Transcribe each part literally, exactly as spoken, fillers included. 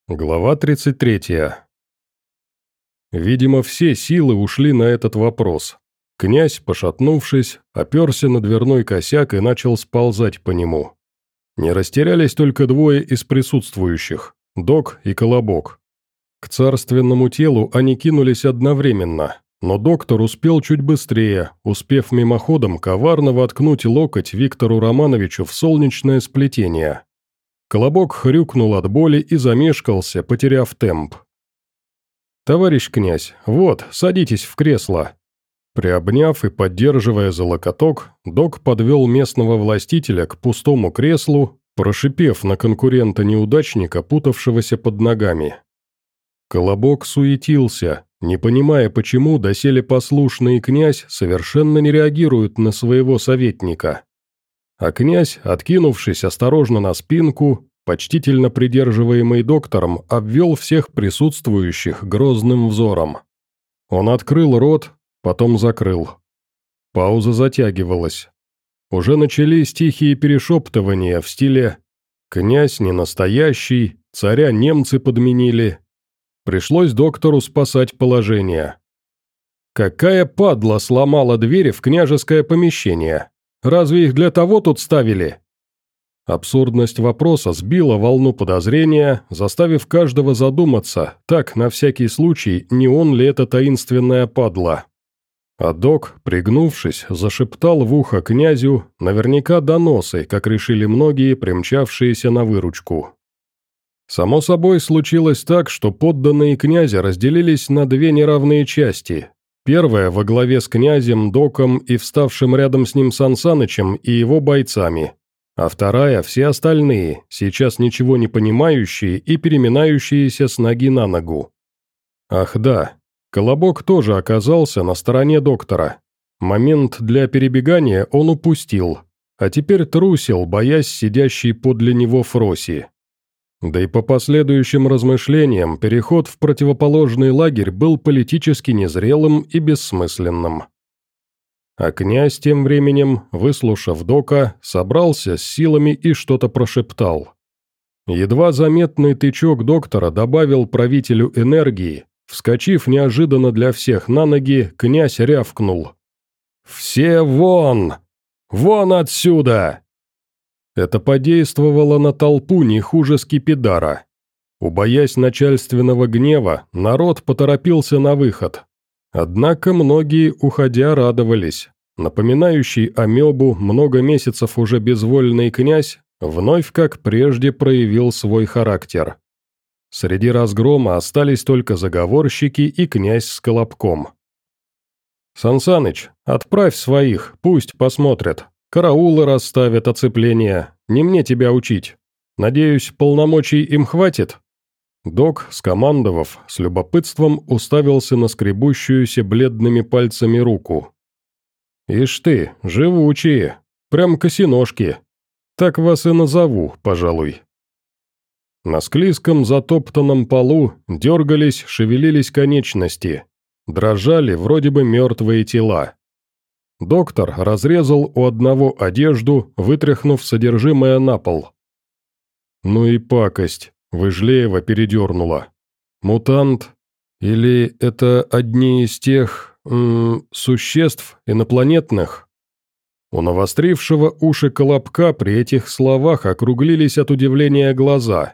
Глава тридцать третья. Видимо, все силы ушли на этот вопрос. Князь, пошатнувшись, оперся на дверной косяк и начал сползать по нему. Не растерялись только двое из присутствующих – Док и Колобок. К царственному телу они кинулись одновременно, но доктор успел чуть быстрее, успев мимоходом коварно воткнуть локоть Виктору Романовичу в солнечное сплетение. Колобок хрюкнул от боли и замешкался, потеряв темп. «Товарищ князь, вот, садитесь в кресло». Приобняв и поддерживая за локоток, Док подвел местного властителя к пустому креслу, прошипев на конкурента-неудачника, путавшегося под ногами. Колобок суетился, не понимая, почему доселе послушный князь совершенно не реагирует на своего советника. А князь, откинувшись осторожно на спинку, почтительно придерживаемый доктором, обвел всех присутствующих грозным взором. Он открыл рот, потом закрыл. Пауза затягивалась. Уже начались тихие перешептывания в стиле «Князь не настоящий, царя немцы подменили». Пришлось доктору спасать положение. «Какая падла сломала двери в княжеское помещение? Разве их для того тут ставили?» Абсурдность вопроса сбила волну подозрения, заставив каждого задуматься, так, на всякий случай, не он ли это таинственная падла. А док, пригнувшись, зашептал в ухо князю, наверняка доносы, как решили многие, примчавшиеся на выручку. Само собой, случилось так, что подданные князя разделились на две неравные части. Первая во главе с князем, доком и вставшим рядом с ним Сансанычем и его бойцами, а вторая – все остальные, сейчас ничего не понимающие и переминающиеся с ноги на ногу. Ах да, Колобок тоже оказался на стороне доктора. Момент для перебегания он упустил, а теперь трусил, боясь сидящей подле него Фроси. Да и по последующим размышлениям, переход в противоположный лагерь был политически незрелым и бессмысленным. А князь тем временем, выслушав дока, собрался с силами и что-то прошептал. Едва заметный тычок доктора добавил правителю энергии, вскочив неожиданно для всех на ноги, князь рявкнул. «Все вон! Вон отсюда!» Это подействовало на толпу не хуже скипидара. Убоясь начальственного гнева, народ поторопился на выход. Однако многие, уходя, радовались. Напоминающий амебу много месяцев уже безвольный князь вновь, как прежде, проявил свой характер. Среди разгрома остались только заговорщики и князь с Колобком. «Сансаныч, отправь своих, пусть посмотрят. Караулы расставят, оцепления. Не мне тебя учить. Надеюсь, полномочий им хватит?» Док, скомандовав, с любопытством уставился на скребущуюся бледными пальцами руку. «Ишь ты, живучие, прям косиножки. Так вас и назову, пожалуй». На склизком затоптанном полу дергались, шевелились конечности. Дрожали вроде бы мертвые тела. Доктор разрезал у одного одежду, вытряхнув содержимое на пол. «Ну и пакость», — Выжлеева передернула. «Мутант? Или это одни из тех... М, существ инопланетных?» У навострившего уши Колобка при этих словах округлились от удивления глаза.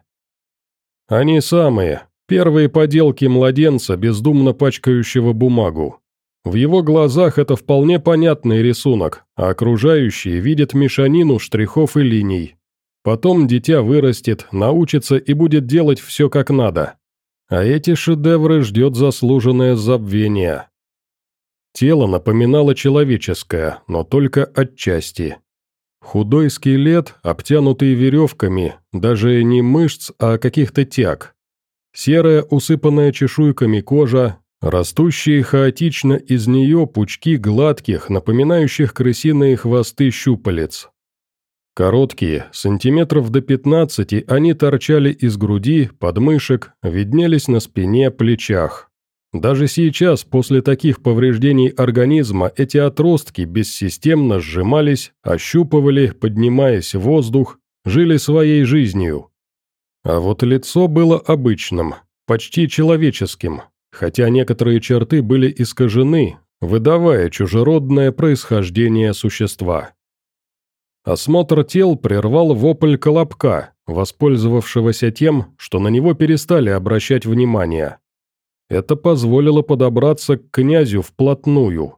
«Они самые, первые поделки младенца, бездумно пачкающего бумагу. В его глазах это вполне понятный рисунок, а окружающие видят мешанину штрихов и линий. Потом дитя вырастет, научится и будет делать все как надо. А эти шедевры ждет заслуженное забвение». Тело напоминало человеческое, но только отчасти. Худой скелет, обтянутый веревками, даже не мышц, а каких-то тяг. Серая, усыпанная чешуйками кожа, растущие хаотично из нее пучки гладких, напоминающих крысиные хвосты щупалец. Короткие, сантиметров до пятнадцати, они торчали из груди, подмышек, виднелись на спине, плечах. Даже сейчас, после таких повреждений организма, эти отростки бессистемно сжимались, ощупывали, поднимаясь в воздух, жили своей жизнью. А вот лицо было обычным, почти человеческим, хотя некоторые черты были искажены, выдавая чужеродное происхождение существа. Осмотр тел прервал вопль Колобка, воспользовавшегося тем, что на него перестали обращать внимание. Это позволило подобраться к князю вплотную.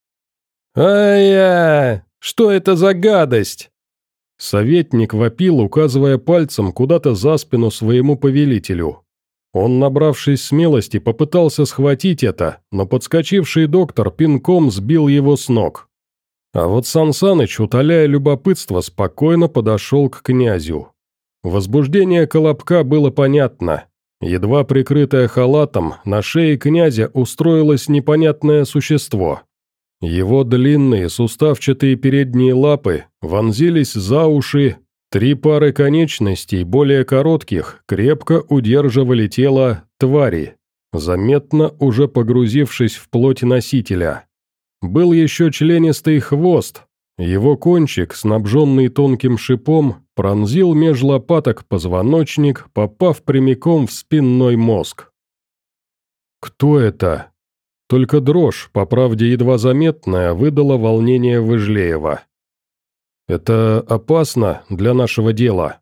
«Ай-я! Что это за гадость?» Советник вопил, указывая пальцем куда-то за спину своему повелителю. Он, набравшись смелости, попытался схватить это, но подскочивший доктор пинком сбил его с ног. А вот Сан Саныч, утоляя любопытство, спокойно подошел к князю. Возбуждение Колобка было понятно. Едва прикрытое халатом, на шее князя устроилось непонятное существо. Его длинные суставчатые передние лапы вонзились за уши, три пары конечностей, более коротких, крепко удерживали тело твари, заметно уже погрузившись в плоть носителя. Был еще членистый хвост, его кончик, снабженный тонким шипом, пронзил меж лопаток позвоночник, попав прямиком в спинной мозг. «Кто это?» Только дрожь, по правде едва заметная, выдала волнение Выжлеева. «Это опасно для нашего дела».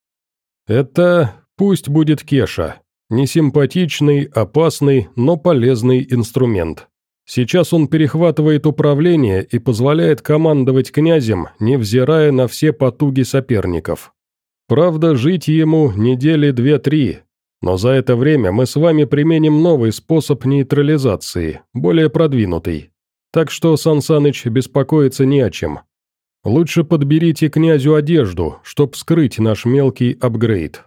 «Это пусть будет Кеша. Несимпатичный, опасный, но полезный инструмент. Сейчас он перехватывает управление и позволяет командовать князем, невзирая на все потуги соперников. Правда, жить ему недели две-три. Но за это время мы с вами применим новый способ нейтрализации, более продвинутый. Так что, Сан Саныч, беспокоиться не о чем. Лучше подберите князю одежду, чтоб скрыть наш мелкий апгрейд».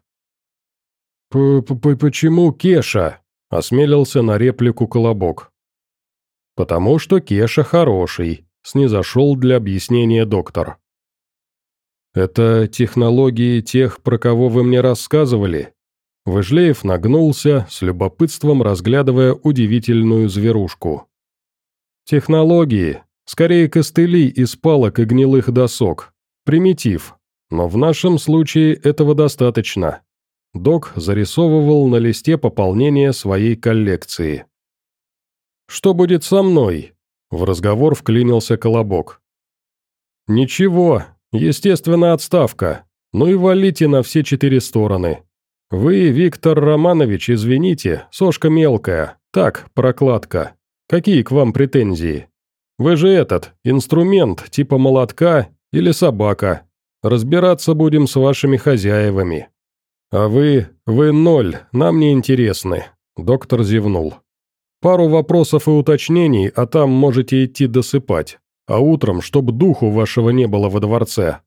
«П-п-почему Кеша?» – осмелился на реплику Колобок. «Потому что Кеша хороший», – снизошел для объяснения доктор. «Это технологии тех, про кого вы мне рассказывали?» Выжлеев нагнулся, с любопытством разглядывая удивительную зверушку. «Технологии. Скорее костыли из палок и гнилых досок. Примитив. Но в нашем случае этого достаточно». Док зарисовывал на листе пополнение своей коллекции. «Что будет со мной?» В разговор вклинился Колобок. «Ничего. Естественно, отставка. Ну и валите на все четыре стороны. Вы, Виктор Романович, извините, сошка мелкая, так, прокладка. Какие к вам претензии? Вы же этот, инструмент, типа молотка или собака. Разбираться будем с вашими хозяевами. А вы, вы ноль, нам не интересны», – доктор зевнул. «Пару вопросов и уточнений, а там можете идти досыпать, а утром, чтоб духу вашего не было во дворце».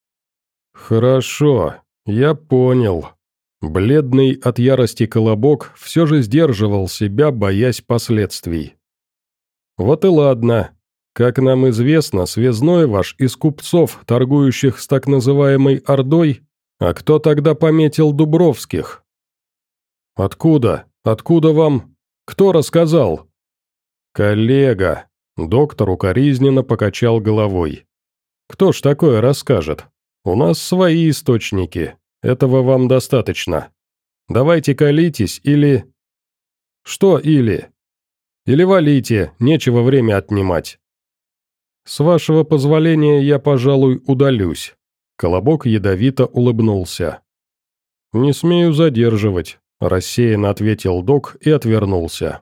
«Хорошо, я понял». Бледный от ярости Колобок все же сдерживал себя, боясь последствий. «Вот и ладно. Как нам известно, связной ваш из купцов, торгующих с так называемой Ордой, а кто тогда пометил Дубровских?» «Откуда? Откуда вам? Кто рассказал?» «Коллега», – доктор укоризненно покачал головой. «Кто ж такое расскажет? У нас свои источники. Этого вам достаточно. Давайте колитесь или...» «Что или?» «Или валите, нечего время отнимать». «С вашего позволения я, пожалуй, удалюсь». Колобок ядовито улыбнулся. «Не смею задерживать», – рассеянно ответил док и отвернулся.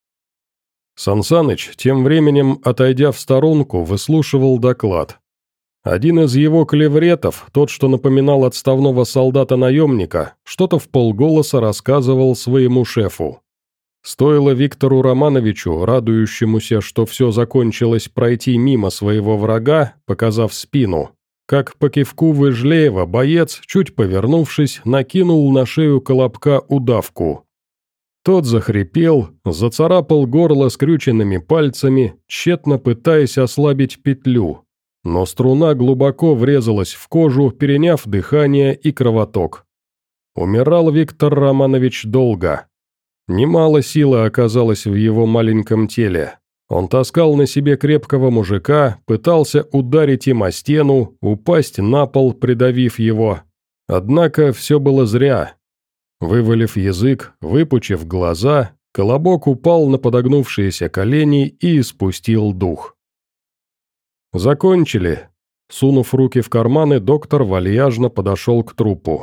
Сан Саныч, тем временем, отойдя в сторонку, выслушивал доклад. Один из его клевретов, тот, что напоминал отставного солдата-наемника, что-то вполголоса рассказывал своему шефу. Стоило Виктору Романовичу, радующемуся, что все закончилось, пройти мимо своего врага, показав спину, как по кивку Выжлеева боец, чуть повернувшись, накинул на шею Колобка удавку. Тот захрипел, зацарапал горло скрюченными пальцами, тщетно пытаясь ослабить петлю. Но струна глубоко врезалась в кожу, переняв дыхание и кровоток. Умирал Виктор Романович долго. Немало силы оказалось в его маленьком теле. Он таскал на себе крепкого мужика, пытался ударить им о стену, упасть на пол, придавив его. Однако все было зря. Вывалив язык, выпучив глаза, Колобок упал на подогнувшиеся колени и испустил дух. Закончили. Сунув руки в карманы, доктор вальяжно подошел к трупу.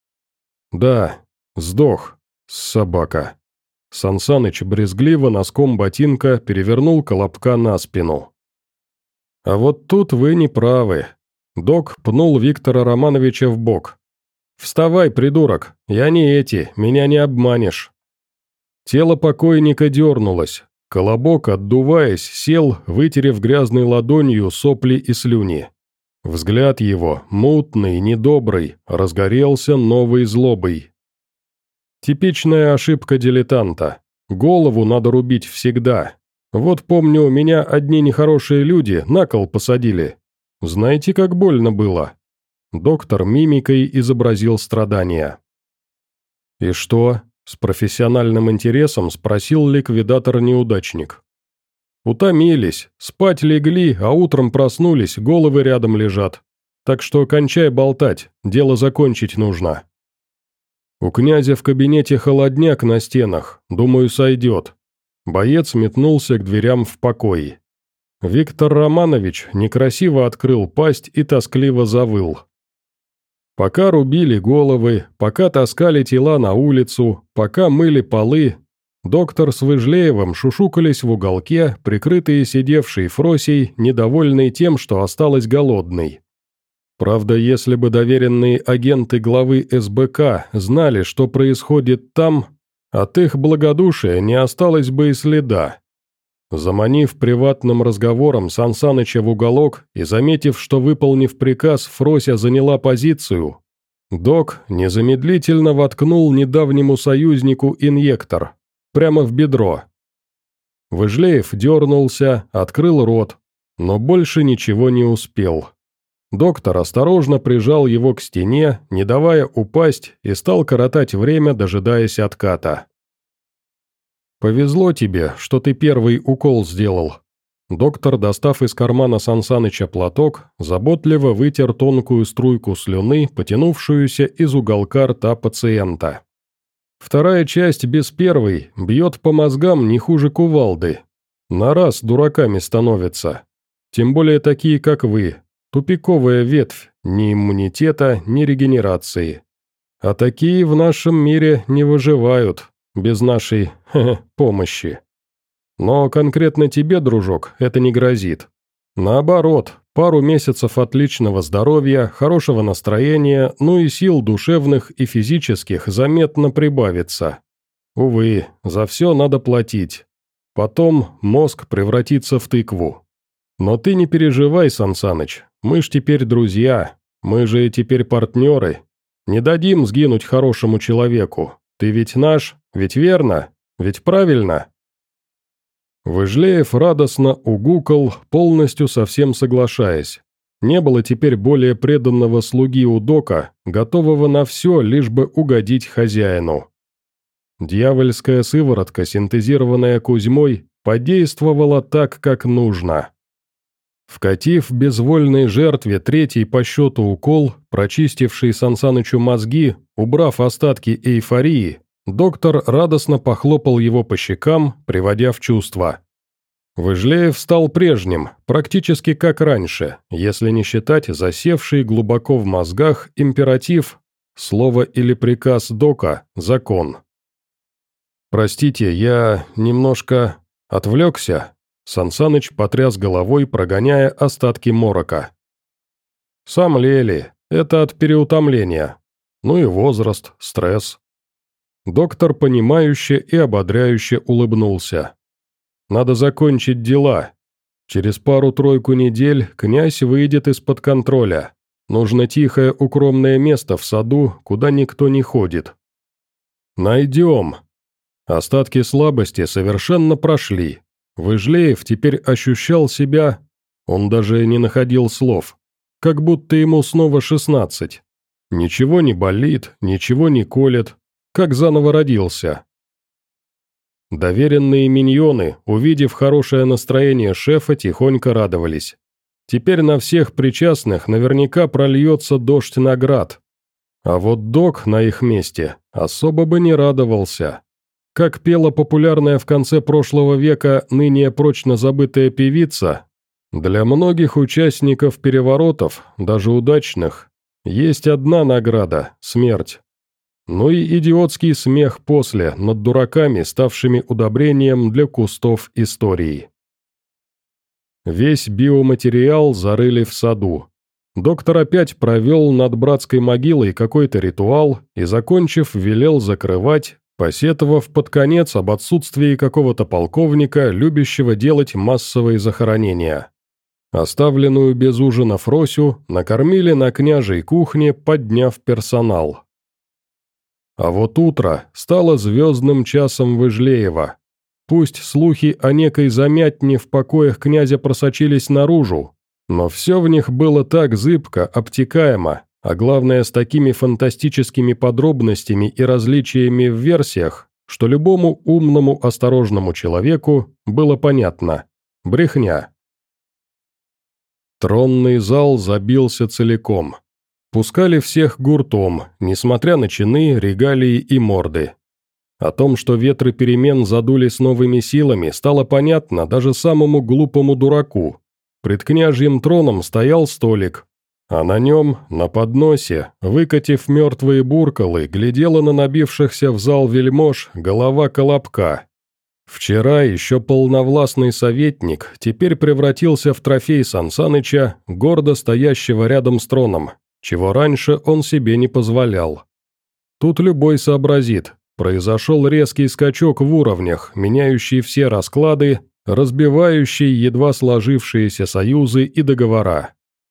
Да, сдох, собака. Сансаныч брезгливо носком ботинка перевернул Колобка на спину. А вот тут вы не правы. Док пнул Виктора Романовича в бок. «Вставай, придурок, я не эти, меня не обманешь». Тело покойника дернулось. Колобок, отдуваясь, сел, вытерев грязной ладонью сопли и слюни. Взгляд его, мутный, недобрый, разгорелся новой злобой. Типичная ошибка дилетанта. Голову надо рубить всегда. Вот помню, меня одни нехорошие люди на кол посадили. Знаете, как больно было? Доктор мимикой изобразил страдания. «И что?» – с профессиональным интересом спросил ликвидатор-неудачник. «Утомились, спать легли, а утром проснулись, головы рядом лежат. Так что кончай болтать, дело закончить нужно». «У князя в кабинете холодняк на стенах, думаю, сойдет». Боец метнулся к дверям в покой. Виктор Романович некрасиво открыл пасть и тоскливо завыл. Пока рубили головы, пока таскали тела на улицу, пока мыли полы, доктор с Выжлеевым шушукались в уголке, прикрытые сидевшей Фросей, недовольной тем, что осталась голодной. Правда, если бы доверенные агенты главы эс бэ ка знали, что происходит там, от их благодушия не осталось бы и следа. Заманив приватным разговором Сансаныча в уголок и заметив, что, выполнив приказ, Фрося заняла позицию, док незамедлительно воткнул недавнему союзнику инъектор прямо в бедро. Выжлеев дернулся, открыл рот, но больше ничего не успел. Доктор осторожно прижал его к стене, не давая упасть, и стал коротать время, дожидаясь отката. «Повезло тебе, что ты первый укол сделал». Доктор, достав из кармана Сансаныча платок, заботливо вытер тонкую струйку слюны, потянувшуюся из уголка рта пациента. «Вторая часть без первой бьет по мозгам не хуже кувалды. На раз дураками становятся. Тем более такие, как вы. Тупиковая ветвь, ни иммунитета, ни регенерации. А такие в нашем мире не выживают. Без нашей ха-ха, помощи. Но конкретно тебе, дружок, это не грозит. Наоборот, пару месяцев отличного здоровья, хорошего настроения, ну и сил душевных и физических заметно прибавится. Увы, за все надо платить. Потом мозг превратится в тыкву. Но ты не переживай, Сансаныч, мы ж теперь друзья, мы же теперь партнеры. Не дадим сгинуть хорошему человеку. Ты ведь наш, ведь верно, ведь правильно?» Выжлеев радостно угукал, полностью со всем соглашаясь. Не было теперь более преданного слуги у дока, готового на все, лишь бы угодить хозяину. Дьявольская сыворотка, синтезированная Кузьмой, подействовала так, как нужно. Вкатив безвольной жертве третий по счету укол, прочистивший Сансанычу мозги, убрав остатки эйфории, доктор радостно похлопал его по щекам, приводя в чувство. Выжлеев стал прежним, практически как раньше, если не считать засевший глубоко в мозгах императив, слово или приказ дока, закон. «Простите, я немножко отвлекся». Сансаныч потряс головой, прогоняя остатки морока. «Сам Лели, это от переутомления. Ну и возраст, стресс». Доктор, понимающе и ободряюще улыбнулся. «Надо закончить дела. Через пару-тройку недель князь выйдет из-под контроля. Нужно тихое укромное место в саду, куда никто не ходит». «Найдем». Остатки слабости совершенно прошли. Выжлеев теперь ощущал себя, он даже не находил слов, как будто ему снова шестнадцать. Ничего не болит, ничего не колет, как заново родился. Доверенные миньоны, увидев хорошее настроение шефа, тихонько радовались. Теперь на всех причастных наверняка прольется дождь наград. А вот док на их месте особо бы не радовался. Как пела популярная в конце прошлого века ныне прочно забытая певица, для многих участников переворотов, даже удачных, есть одна награда – смерть. Ну и идиотский смех после над дураками, ставшими удобрением для кустов истории. Весь биоматериал зарыли в саду. Доктор опять провел над братской могилой какой-то ритуал и, закончив, велел закрывать, посетовав под конец об отсутствии какого-то полковника, любящего делать массовые захоронения. Оставленную без ужина Фросю накормили на княжей кухне, подняв персонал. А вот утро стало звездным часом Выжлеева. Пусть слухи о некой замятне в покоях князя просочились наружу, но все в них было так зыбко, обтекаемо, а главное с такими фантастическими подробностями и различиями в версиях, что любому умному, осторожному человеку было понятно – брехня. Тронный зал забился целиком. Пускали всех гуртом, несмотря на чины, регалии и морды. О том, что ветры перемен задули с новыми силами, стало понятно даже самому глупому дураку. Пред княжьим троном стоял столик, а на нем, на подносе, выкатив мертвые буркалы, глядела на набившихся в зал вельмож голова Колобка. Вчера еще полновластный советник теперь превратился в трофей Сансаныча, гордо стоящего рядом с троном, чего раньше он себе не позволял. Тут любой сообразит, произошел резкий скачок в уровнях, меняющий все расклады, разбивающий едва сложившиеся союзы и договора.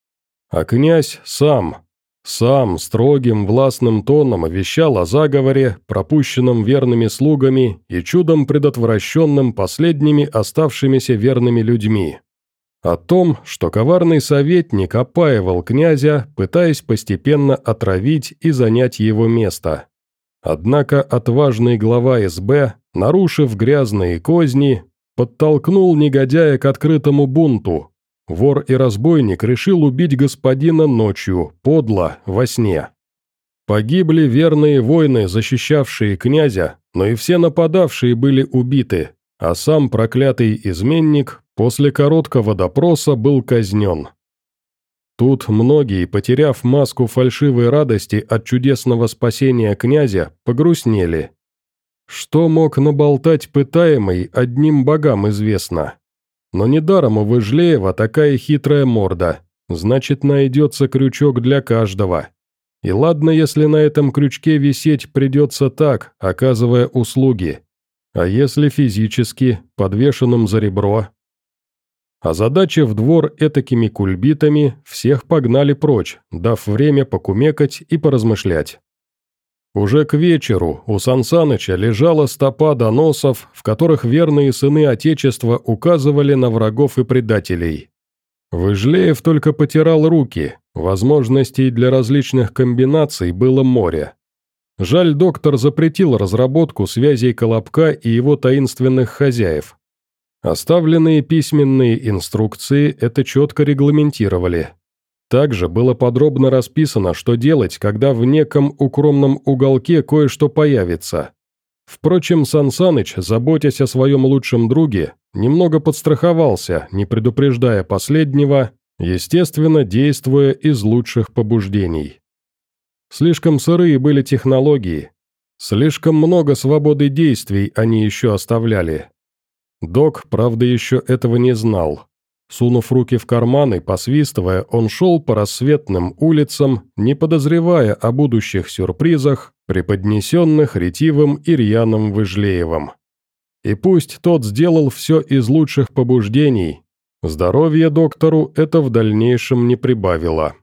А князь сам, сам строгим властным тоном вещал о заговоре, пропущенном верными слугами и чудом предотвращенном последними оставшимися верными людьми. О том, что коварный советник опаивал князя, пытаясь постепенно отравить и занять его место. Однако отважный глава СБ, нарушив грязные козни, подтолкнул негодяя к открытому бунту. Вор и разбойник решил убить господина ночью, подло, во сне. Погибли верные воины, защищавшие князя, но и все нападавшие были убиты, а сам проклятый изменник после короткого допроса был казнен. Тут многие, потеряв маску фальшивой радости от чудесного спасения князя, погрустнели. Что мог наболтать пытаемый, одним богам известно. Но недаром у Выжлеева такая хитрая морда, значит, найдется крючок для каждого. И ладно, если на этом крючке висеть придется так, оказывая услуги. А если физически, подвешенным за ребро? Озадачив двор этакими кульбитами, всех погнали прочь, дав время покумекать и поразмышлять. Уже к вечеру у Сансаныча лежала стопа доносов, в которых верные сыны Отечества указывали на врагов и предателей. Выжлеев только потирал руки, возможностей для различных комбинаций было море. Жаль, доктор запретил разработку связей Колобка и его таинственных хозяев. Оставленные письменные инструкции это четко регламентировали. Также было подробно расписано, что делать, когда в неком укромном уголке кое-что появится. Впрочем, Сансаныч, заботясь о своем лучшем друге, немного подстраховался, не предупреждая последнего, естественно, действуя из лучших побуждений. Слишком сырые были технологии, слишком много свободы действий они еще оставляли. Док, правда, еще этого не знал. Сунув руки в карманы, посвистывая, он шел по рассветным улицам, не подозревая о будущих сюрпризах, преподнесенных ретивым и рьяным Выжлеевым. И пусть тот сделал все из лучших побуждений, здоровье доктору это в дальнейшем не прибавило.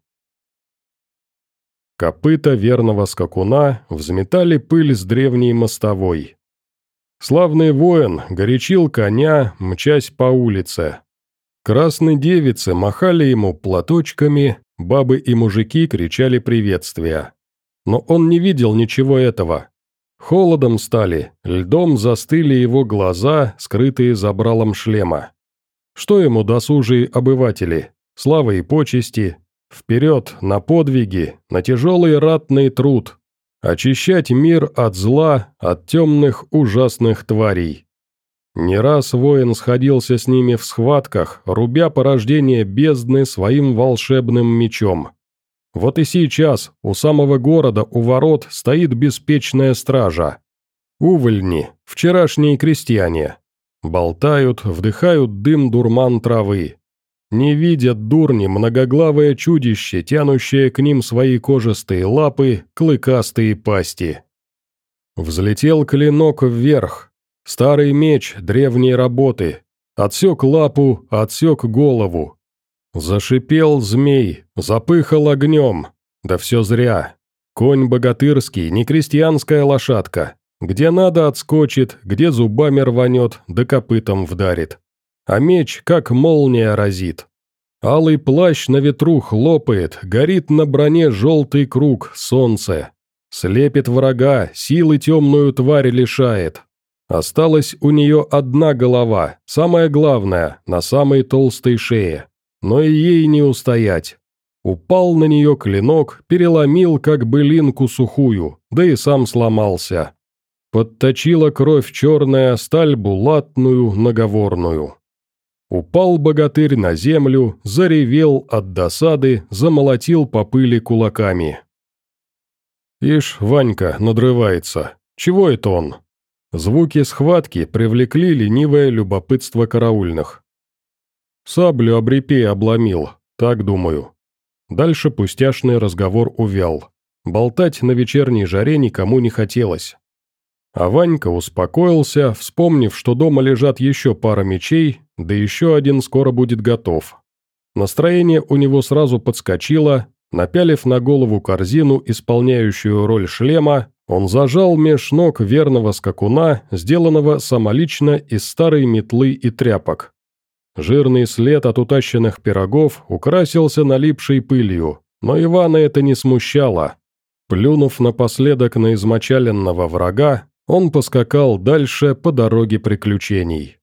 Копыта верного скакуна взметали пыль с древней мостовой. Славный воин горячил коня, мчась по улице. Красные девицы махали ему платочками, бабы и мужики кричали приветствия. Но он не видел ничего этого. Холодом стали, льдом застыли его глаза, скрытые забралом шлема. Что ему досужие обыватели? Слава и почести. Вперед, на подвиги, на тяжелый ратный труд. Очищать мир от зла, от темных ужасных тварей. Не раз воин сходился с ними в схватках, рубя порождение бездны своим волшебным мечом. Вот и сейчас у самого города у ворот стоит беспечная стража. Увольни, вчерашние крестьяне. Болтают, вдыхают дым дурман травы. Не видят дурни многоглавое чудище, тянущее к ним свои кожистые лапы, клыкастые пасти. Взлетел клинок вверх. Старый меч древней работы. Отсек лапу, отсек голову. Зашипел змей, запыхал огнем. Да все зря. Конь богатырский, не крестьянская лошадка. Где надо отскочит, где зубами рванет, да копытом вдарит. А меч, как молния, разит. Алый плащ на ветру хлопает, горит на броне желтый круг, солнце. Слепит врага, силы темную тварь лишает. Осталась у нее одна голова, самая главная, на самой толстой шее. Но и ей не устоять. Упал на нее клинок, переломил, как былинку сухую, да и сам сломался. Подточила кровь черная, сталь булатную, наговорную. Упал богатырь на землю, заревел от досады, замолотил по пыли кулаками. Ишь, Ванька надрывается. Чего это он? Звуки схватки привлекли ленивое любопытство караульных. Саблю обрепей обломил, так думаю. Дальше пустяшный разговор увял. Болтать на вечерней жаре никому не хотелось. А Ванька успокоился, вспомнив, что дома лежат еще пара мечей, да еще один скоро будет готов. Настроение у него сразу подскочило, напялив на голову корзину, исполняющую роль шлема, он зажал меж ног верного скакуна, сделанного самолично из старой метлы и тряпок. Жирный след от утащенных пирогов украсился налипшей пылью, но Ивана это не смущало. Плюнув напоследок на измочаленного врага, он поскакал дальше по дороге приключений.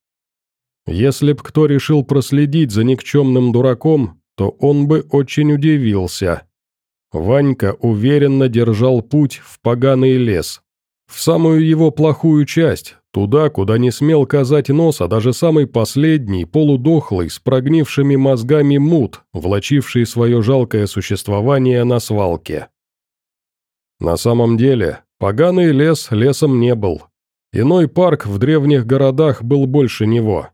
Если б кто решил проследить за никчемным дураком, то он бы очень удивился. Ванька уверенно держал путь в поганый лес, в самую его плохую часть, туда, куда не смел казать носа даже самый последний, полудохлый, с прогнившими мозгами мут, влачивший свое жалкое существование на свалке. На самом деле, поганый лес лесом не был. Иной парк в древних городах был больше него.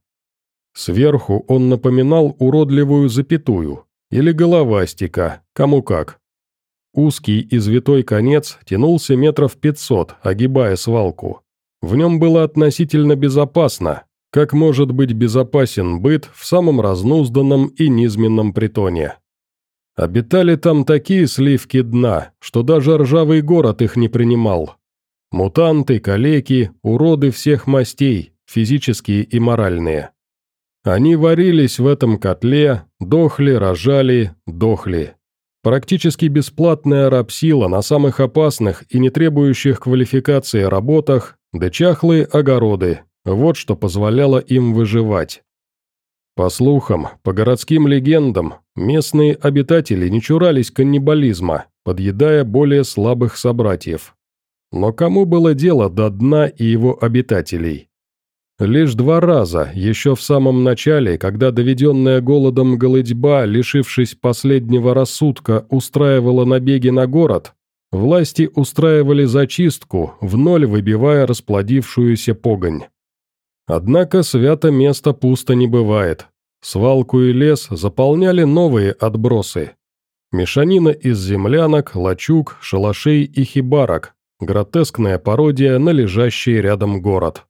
Сверху он напоминал уродливую запятую, или головастика, кому как. Узкий извитой конец тянулся метров пятьсот, огибая свалку. В нем было относительно безопасно, как может быть безопасен быт в самом разнузданном и низменном притоне. Обитали там такие сливки дна, что даже ржавый город их не принимал. Мутанты, калеки, уроды всех мастей, физические и моральные. Они варились в этом котле, дохли, рожали, дохли. Практически бесплатная рабсила на самых опасных и не требующих квалификации работах, да чахлые огороды, вот что позволяло им выживать. По слухам, по городским легендам, местные обитатели не чурались каннибализма, подъедая более слабых собратьев. Но кому было дело до дна и его обитателей? Лишь два раза, еще в самом начале, когда доведенная голодом голыдьба, лишившись последнего рассудка, устраивала набеги на город, власти устраивали зачистку, в ноль выбивая расплодившуюся погонь. Однако свято место пусто не бывает. Свалку и лес заполняли новые отбросы. Мешанина из землянок, лачуг, шалашей и хибарок, гротескная пародия на лежащий рядом город.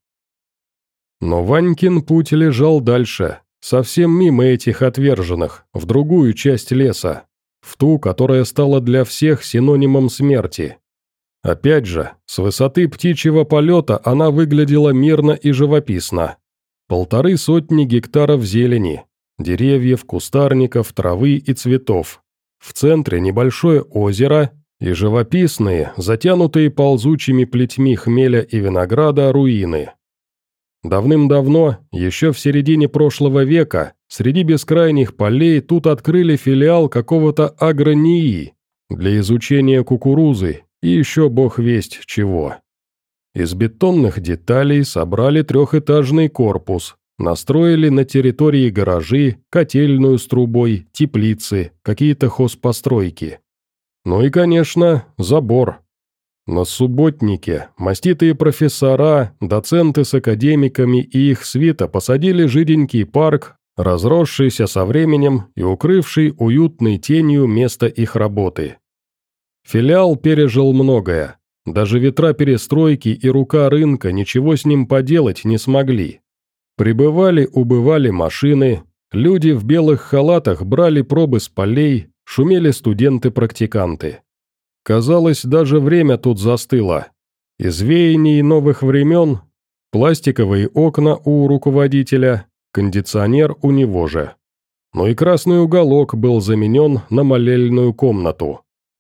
Но Ванькин путь лежал дальше, совсем мимо этих отверженных, в другую часть леса, в ту, которая стала для всех синонимом смерти. Опять же, с высоты птичьего полета она выглядела мирно и живописно. Полторы сотни гектаров зелени, деревьев, кустарников, травы и цветов. В центре небольшое озеро и живописные, затянутые ползучими плетьми хмеля и винограда руины. Давным-давно, еще в середине прошлого века, среди бескрайних полей тут открыли филиал какого-то агронии для изучения кукурузы и еще бог весть чего. Из бетонных деталей собрали трехэтажный корпус, настроили на территории гаражи, котельную с трубой, теплицы, какие-то хозпостройки. Ну и, конечно, забор. На субботнике маститые профессора, доценты с академиками и их свита посадили жиденький парк, разросшийся со временем и укрывший уютной тенью место их работы. Филиал пережил многое. Даже ветра перестройки и рука рынка ничего с ним поделать не смогли. Прибывали-убывали машины, люди в белых халатах брали пробы с полей, шумели студенты-практиканты. Казалось, даже время тут застыло. Из веяний новых времен – пластиковые окна у руководителя, кондиционер у него же. Но и красный уголок был заменен на молельную комнату.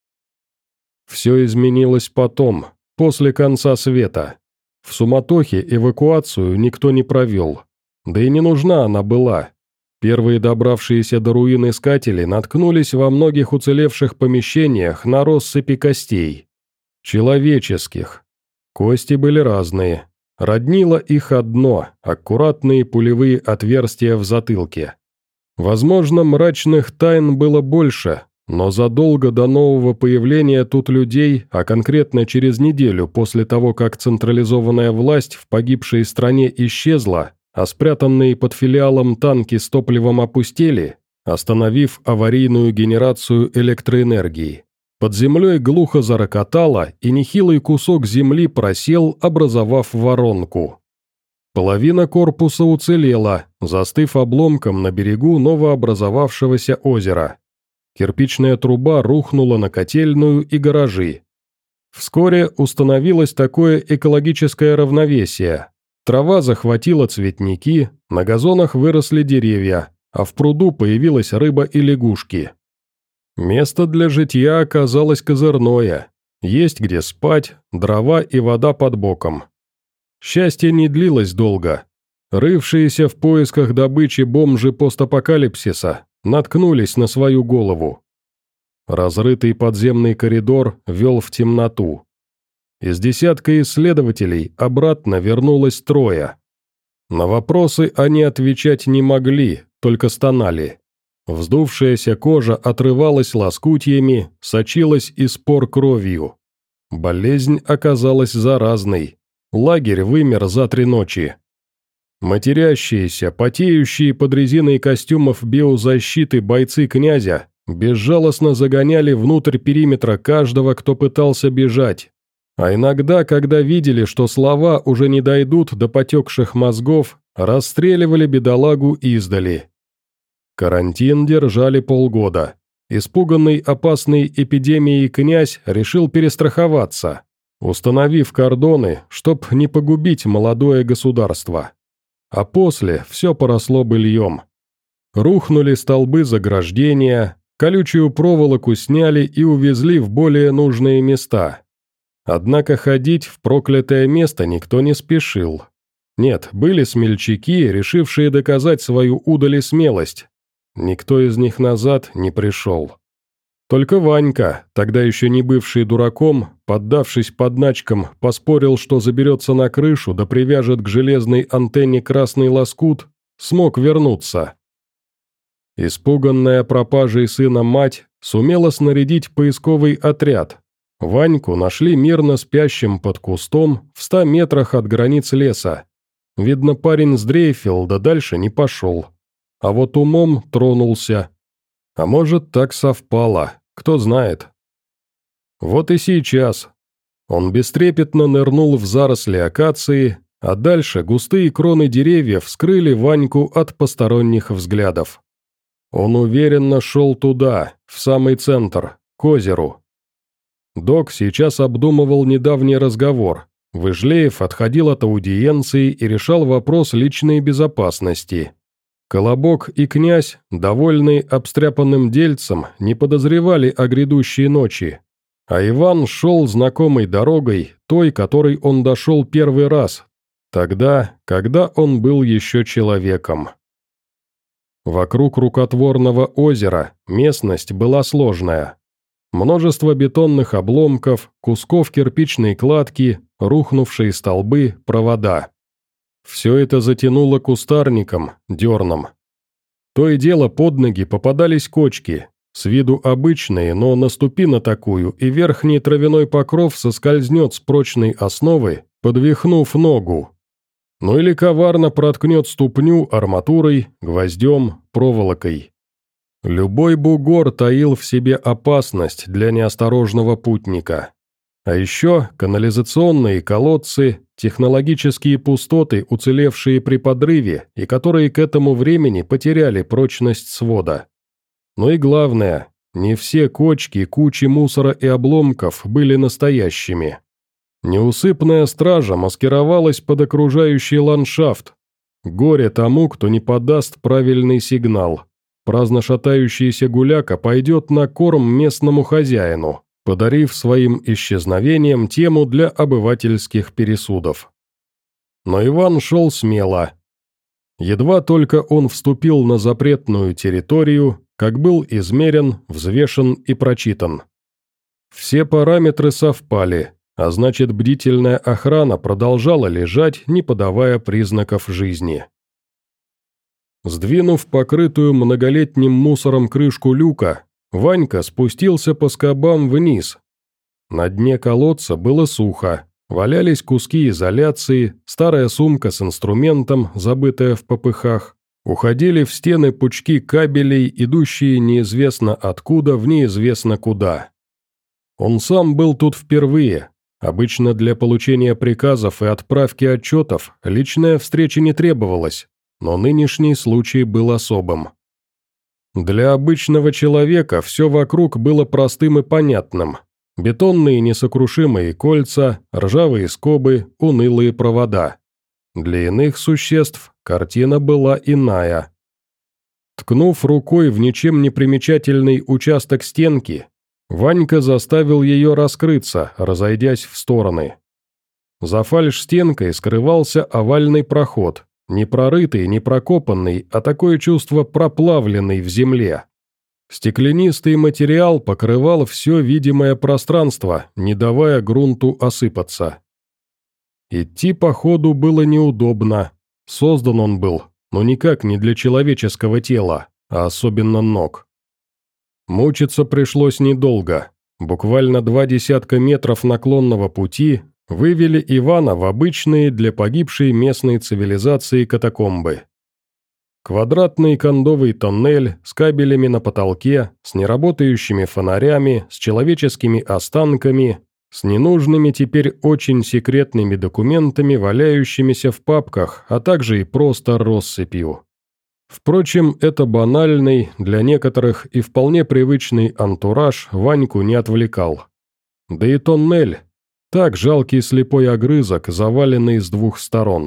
Все изменилось потом, после конца света. В суматохе эвакуацию никто не провел. Да и не нужна она была. Первые добравшиеся до руин искатели наткнулись во многих уцелевших помещениях на россыпи костей. Человеческих. Кости были разные. Роднило их одно – аккуратные пулевые отверстия в затылке. Возможно, мрачных тайн было больше, но задолго до нового появления тут людей, а конкретно через неделю после того, как централизованная власть в погибшей стране исчезла, а спрятанные под филиалом танки с топливом опустели, остановив аварийную генерацию электроэнергии. Под землей глухо зарокотало, и нехилый кусок земли просел, образовав воронку. Половина корпуса уцелела, застыв обломком на берегу новообразовавшегося озера. Кирпичная труба рухнула на котельную и гаражи. Вскоре установилось такое экологическое равновесие. Трава захватила цветники, на газонах выросли деревья, а в пруду появилась рыба и лягушки. Место для житья оказалось козырное. Есть где спать, дрова и вода под боком. Счастье не длилось долго. Рывшиеся в поисках добычи бомжи постапокалипсиса наткнулись на свою голову. Разрытый подземный коридор вел в темноту. Из десятка исследователей обратно вернулось трое. На вопросы они отвечать не могли, только стонали. Вздувшаяся кожа отрывалась лоскутьями, сочилась из пор кровью. Болезнь оказалась заразной. Лагерь вымер за три ночи. Матерящиеся, потеющие под резиной костюмов биозащиты бойцы князя безжалостно загоняли внутрь периметра каждого, кто пытался бежать. А иногда, когда видели, что слова уже не дойдут до потекших мозгов, расстреливали бедолагу издали. Карантин держали полгода. Испуганный опасной эпидемией князь решил перестраховаться, установив кордоны, чтоб не погубить молодое государство. А после все поросло быльем. Рухнули столбы заграждения, колючую проволоку сняли и увезли в более нужные места. Однако ходить в проклятое место никто не спешил. Нет, были смельчаки, решившие доказать свою удаль и смелость. Никто из них назад не пришел. Только Ванька, тогда еще не бывший дураком, поддавшись подначкам, поспорил, что заберется на крышу да привяжет к железной антенне красный лоскут, смог вернуться. Испуганная пропажей сына мать сумела снарядить поисковый отряд. Ваньку нашли мирно спящим под кустом в ста метрах от границ леса. Видно, парень сдрейфил, да дальше не пошел. А вот умом тронулся. А может, так совпало, кто знает. Вот и сейчас. Он бестрепетно нырнул в заросли акации, а дальше густые кроны деревьев скрыли Ваньку от посторонних взглядов. Он уверенно шел туда, в самый центр, к озеру. Док сейчас обдумывал недавний разговор. Выжлеев отходил от аудиенции и решал вопрос личной безопасности. Колобок и князь, довольные обстряпанным дельцем, не подозревали о грядущей ночи. А Иван шел знакомой дорогой, той, которой он дошел первый раз. Тогда, когда он был еще человеком. Вокруг рукотворного озера местность была сложная. Множество бетонных обломков, кусков кирпичной кладки, рухнувшие столбы, провода. Все это затянуло кустарником, дерном. То и дело под ноги попадались кочки, с виду обычные, но наступи на такую, и верхний травяной покров соскользнет с прочной основы, подвихнув ногу. Ну или коварно проткнет ступню арматурой, гвоздем, проволокой. Любой бугор таил в себе опасность для неосторожного путника. А еще канализационные колодцы, технологические пустоты, уцелевшие при подрыве и которые к этому времени потеряли прочность свода. Ну и главное, не все кочки, кучи мусора и обломков были настоящими. Неусыпная стража маскировалась под окружающий ландшафт. Горе тому, кто не подаст правильный сигнал. Праздно шатающийся гуляка пойдет на корм местному хозяину, подарив своим исчезновением тему для обывательских пересудов. Но Иван шел смело. Едва только он вступил на запретную территорию, как был измерен, взвешен и прочитан. Все параметры совпали, а значит, бдительная охрана продолжала лежать, не подавая признаков жизни. Сдвинув покрытую многолетним мусором крышку люка, Ванька спустился по скобам вниз. На дне колодца было сухо, валялись куски изоляции, старая сумка с инструментом, забытая в попыхах, уходили в стены пучки кабелей, идущие неизвестно откуда в неизвестно куда. Он сам был тут впервые. Обычно для получения приказов и отправки отчетов личная встреча не требовалась, но нынешний случай был особым. Для обычного человека все вокруг было простым и понятным. Бетонные несокрушимые кольца, ржавые скобы, унылые провода. Для иных существ картина была иная. Ткнув рукой в ничем не примечательный участок стенки, Ванька заставил ее раскрыться, разойдясь в стороны. За фальш-стенкой скрывался овальный проход, не прорытый, не прокопанный, а такое чувство проплавленный в земле. Стеклянистый материал покрывал все видимое пространство, не давая грунту осыпаться. Идти по ходу было неудобно. Создан он был, но никак не для человеческого тела, а особенно ног. Мучиться пришлось недолго. Буквально два десятка метров наклонного пути вывели Ивана в обычные для погибшей местной цивилизации катакомбы. Квадратный кондовый тоннель с кабелями на потолке, с неработающими фонарями, с человеческими останками, с ненужными теперь очень секретными документами, валяющимися в папках, а также и просто россыпью. Впрочем, это банальный, для некоторых и вполне привычный антураж Ваньку не отвлекал. Да и тоннель, так жалкий слепой огрызок, заваленный с двух сторон.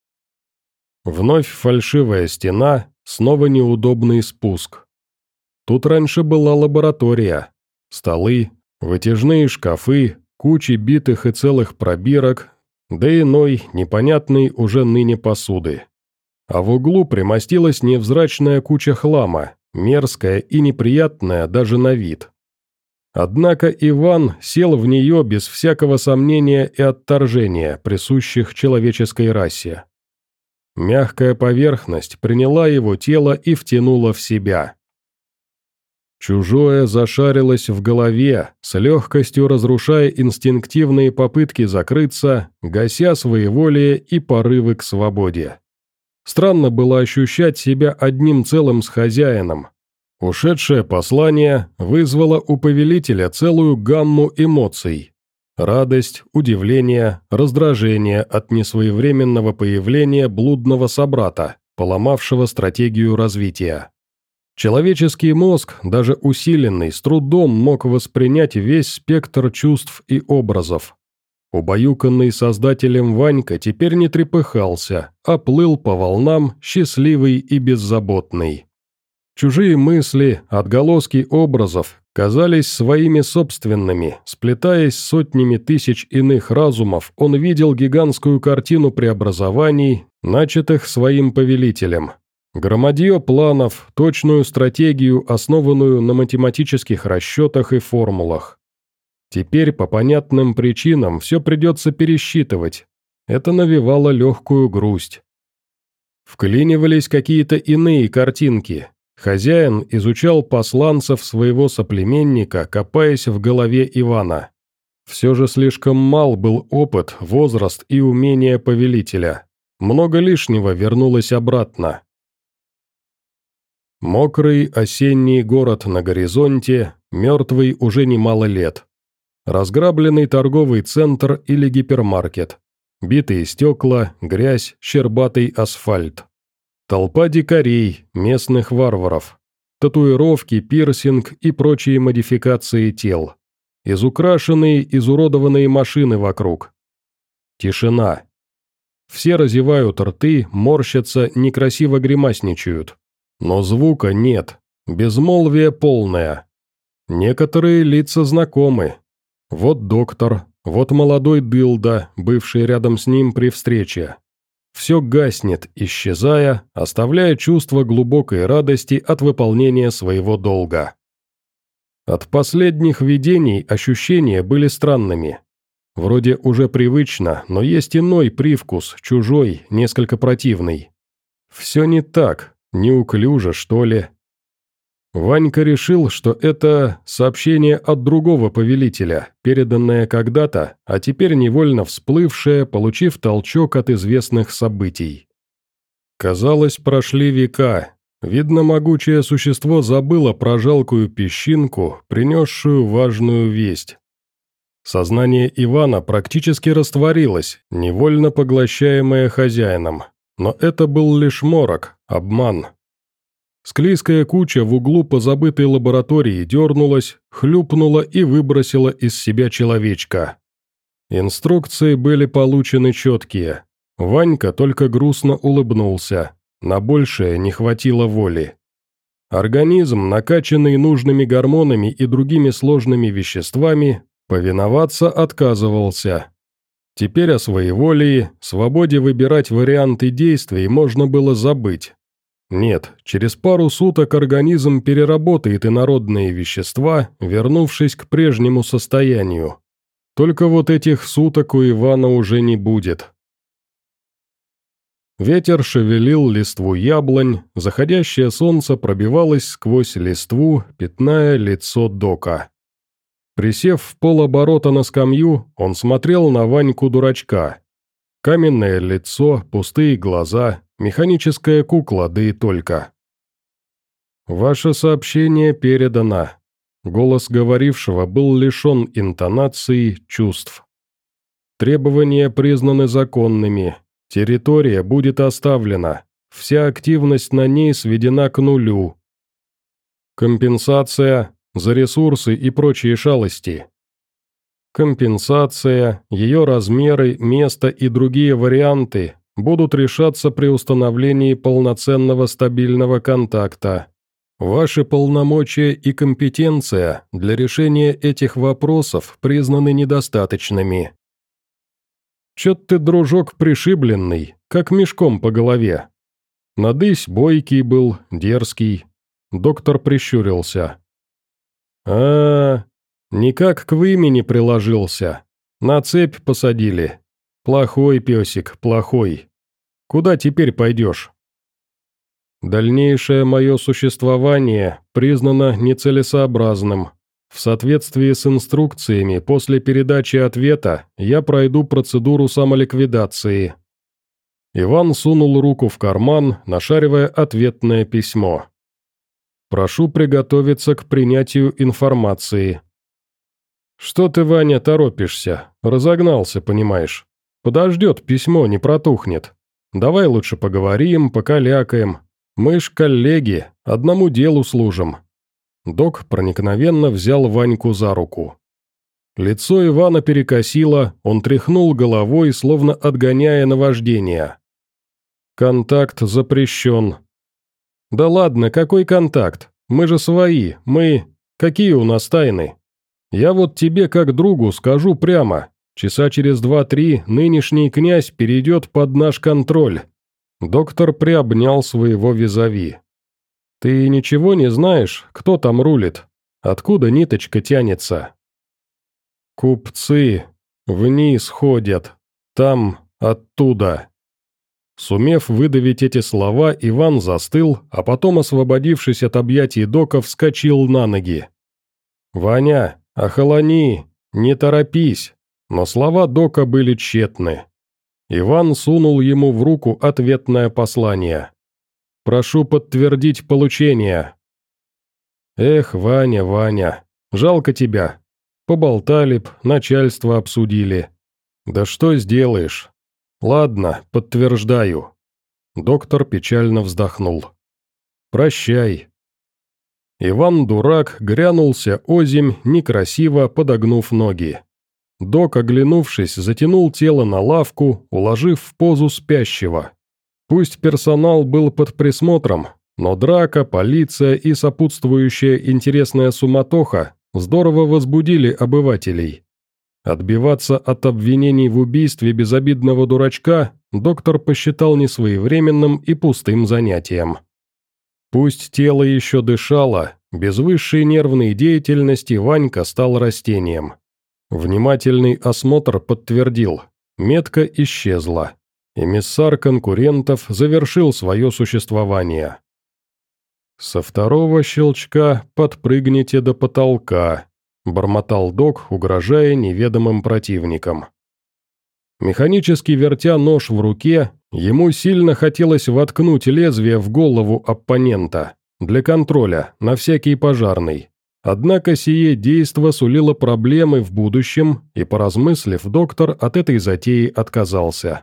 Вновь фальшивая стена, снова неудобный спуск. Тут раньше была лаборатория. Столы, вытяжные шкафы, кучи битых и целых пробирок, да иной, непонятной уже ныне посуды. А в углу примостилась невзрачная куча хлама, мерзкая и неприятная даже на вид. Однако Иван сел в нее без всякого сомнения и отторжения, присущих человеческой расе. Мягкая поверхность приняла его тело и втянула в себя. Чужое зашарилось в голове, с легкостью разрушая инстинктивные попытки закрыться, гася своеволие и порывы к свободе. Странно было ощущать себя одним целым с хозяином. Ушедшее послание вызвало у повелителя целую гамму эмоций. Радость, удивление, раздражение от несвоевременного появления блудного собрата, поломавшего стратегию развития. Человеческий мозг, даже усиленный, с трудом мог воспринять весь спектр чувств и образов. Убаюканный создателем Ванька теперь не трепыхался, а плыл по волнам, счастливый и беззаботный. Чужие мысли, отголоски образов казались своими собственными, сплетаясь с сотнями тысяч иных разумов, он видел гигантскую картину преобразований, начатых своим повелителем. Громадье планов, точную стратегию, основанную на математических расчетах и формулах. Теперь по понятным причинам все придется пересчитывать. Это навевало легкую грусть. Вклинивались какие-то иные картинки. Хозяин изучал посланцев своего соплеменника, копаясь в голове Ивана. Все же слишком мал был опыт, возраст и умения повелителя. Много лишнего вернулось обратно. Мокрый осенний город на горизонте, мертвый уже немало лет. Разграбленный торговый центр или гипермаркет. Битые стекла, грязь, щербатый асфальт. Толпа дикарей, местных варваров. Татуировки, пирсинг и прочие модификации тел. Изукрашенные, изуродованные машины вокруг. Тишина. Все разевают рты, морщатся, некрасиво гримасничают. Но звука нет, безмолвие полное. Некоторые лица знакомы. Вот доктор, вот молодой дылда, бывший рядом с ним при встрече. Все гаснет, исчезая, оставляя чувство глубокой радости от выполнения своего долга. От последних видений ощущения были странными. Вроде уже привычно, но есть иной привкус, чужой, несколько противный. Все не так. Неуклюже, что ли? Ванька решил, что это сообщение от другого повелителя, переданное когда-то, а теперь невольно всплывшее, получив толчок от известных событий. Казалось, прошли века. Видно, могучее существо забыло про жалкую песчинку, принесшую важную весть. Сознание Ивана практически растворилось, невольно поглощаемое хозяином. Но это был лишь морок, обман. Склизкая куча в углу позабытой лаборатории дернулась, хлюпнула и выбросила из себя человечка. Инструкции были получены четкие. Ванька только грустно улыбнулся. На большее не хватило воли. Организм, накачанный нужными гормонами и другими сложными веществами, повиноваться отказывался. Теперь о своеволии, свободе выбирать варианты действий можно было забыть. Нет, через пару суток организм переработает инородные вещества, вернувшись к прежнему состоянию. Только вот этих суток у Ивана уже не будет. Ветер шевелил листву яблонь, заходящее солнце пробивалось сквозь листву, пятная лицо Дока. Присев в полоборота на скамью, он смотрел на Ваньку-дурачка. Каменное лицо, пустые глаза, механическая кукла, да и только. «Ваше сообщение передано». Голос говорившего был лишен интонации, чувств. «Требования признаны законными. Территория будет оставлена. Вся активность на ней сведена к нулю. Компенсация за ресурсы и прочие шалости. Компенсация, ее размеры, место и другие варианты будут решаться при установлении полноценного стабильного контакта. Ваши полномочия и компетенция для решения этих вопросов признаны недостаточными. Чё ты, дружок, пришибленный, как мешком по голове. Надысь бойкий был, дерзкий. Доктор прищурился. а, -а, -а никак к имени приложился. На цепь посадили. Плохой песик, плохой. Куда теперь пойдешь? Дальнейшее мое существование признано нецелесообразным. В соответствии с инструкциями, после передачи ответа я пройду процедуру самоликвидации. Иван сунул руку в карман, нашаривая ответное письмо. Прошу приготовиться к принятию информации. Что ты, Ваня, торопишься? Разогнался, понимаешь. Подождет, письмо не протухнет. Давай лучше поговорим, покалякаем. Мы ж коллеги, одному делу служим. Док проникновенно взял Ваньку за руку. Лицо Ивана перекосило, он тряхнул головой, словно отгоняя наваждение. «Контакт запрещен». Да ладно, какой контакт? Мы же свои, мы... Какие у нас тайны? Я вот тебе как другу скажу прямо. Часа через два-три нынешний князь перейдет под наш контроль». Доктор приобнял своего визави. «Ты ничего не знаешь, кто там рулит? Откуда ниточка тянется?» «Купцы вниз ходят. Там, оттуда». Сумев выдавить эти слова, Иван застыл, а потом, освободившись от объятий Дока, вскочил на ноги. «Ваня, охолони, не торопись!» Но слова Дока были тщетны. Иван сунул ему в руку ответное послание. «Прошу подтвердить получение». «Эх, Ваня, Ваня, жалко тебя. Поболтали б, начальство обсудили. Да что сделаешь? Ладно, подтверждаю». Доктор печально вздохнул. «Прощай». Иван-дурак грянулся озимь, некрасиво подогнув ноги. Док, оглянувшись, затянул тело на лавку, уложив в позу спящего. Пусть персонал был под присмотром, но драка, полиция и сопутствующая интересная суматоха здорово возбудили обывателей. Отбиваться от обвинений в убийстве безобидного дурачка доктор посчитал несвоевременным и пустым занятием. Пусть тело еще дышало, без высшей нервной деятельности Ванька стал растением. Внимательный осмотр подтвердил, метка исчезла. Эмиссар конкурентов завершил свое существование. «Со второго щелчка подпрыгните до потолка», – бормотал Док, угрожая неведомым противникам. Механически вертя нож в руке, ему сильно хотелось воткнуть лезвие в голову оппонента, для контроля, на всякий пожарный. Однако сие действо сулило проблемы в будущем, и, поразмыслив, доктор от этой затеи отказался.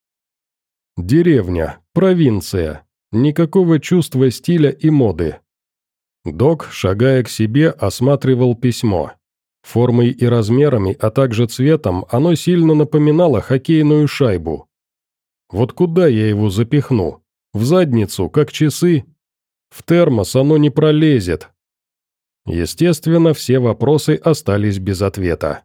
Деревня, провинция, никакого чувства стиля и моды. Док, шагая к себе, осматривал письмо. Формой и размерами, а также цветом, оно сильно напоминало хоккейную шайбу. Вот куда я его запихну? В задницу, как часы? В термос оно не пролезет. Естественно, все вопросы остались без ответа.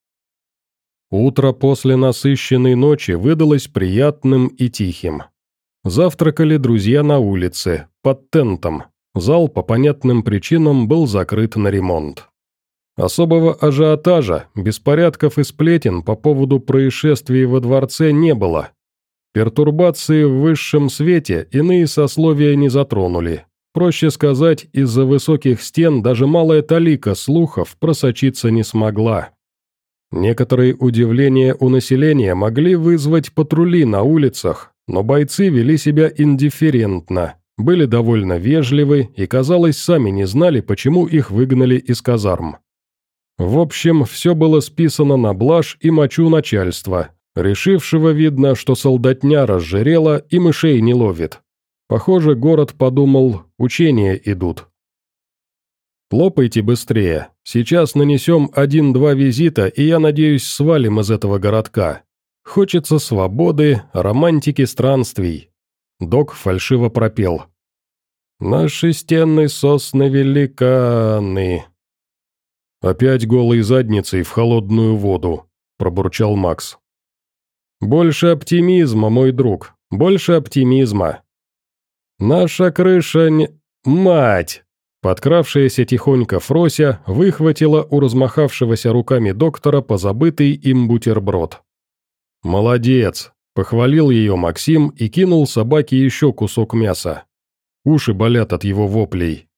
Утро после насыщенной ночи выдалось приятным и тихим. Завтракали друзья на улице, под тентом. Зал по понятным причинам был закрыт на ремонт. Особого ажиотажа, беспорядков и сплетен по поводу происшествий во дворце не было. Пертурбации в высшем свете иные сословия не затронули. Проще сказать, из-за высоких стен даже малая талика слухов просочиться не смогла. Некоторые удивления у населения могли вызвать патрули на улицах, но бойцы вели себя индифферентно, были довольно вежливы и, казалось, сами не знали, почему их выгнали из казарм. В общем, все было списано на блажь и мочу начальства, решившего, видно, что солдатня разжирела и мышей не ловит. Похоже, город подумал, учения идут. «Хлопайте быстрее, сейчас нанесем один-два визита, и я надеюсь, свалим из этого городка. Хочется свободы, романтики странствий». Док фальшиво пропел. «Наши стены сосны великаны». «Опять голой задницей в холодную воду», – пробурчал Макс. «Больше оптимизма, мой друг, больше оптимизма». «Наша крыша не... Мать!» Подкравшаяся тихонько Фрося выхватила у размахавшегося руками доктора позабытый им бутерброд. «Молодец!» – похвалил ее Максим и кинул собаке еще кусок мяса. Уши болят от его воплей.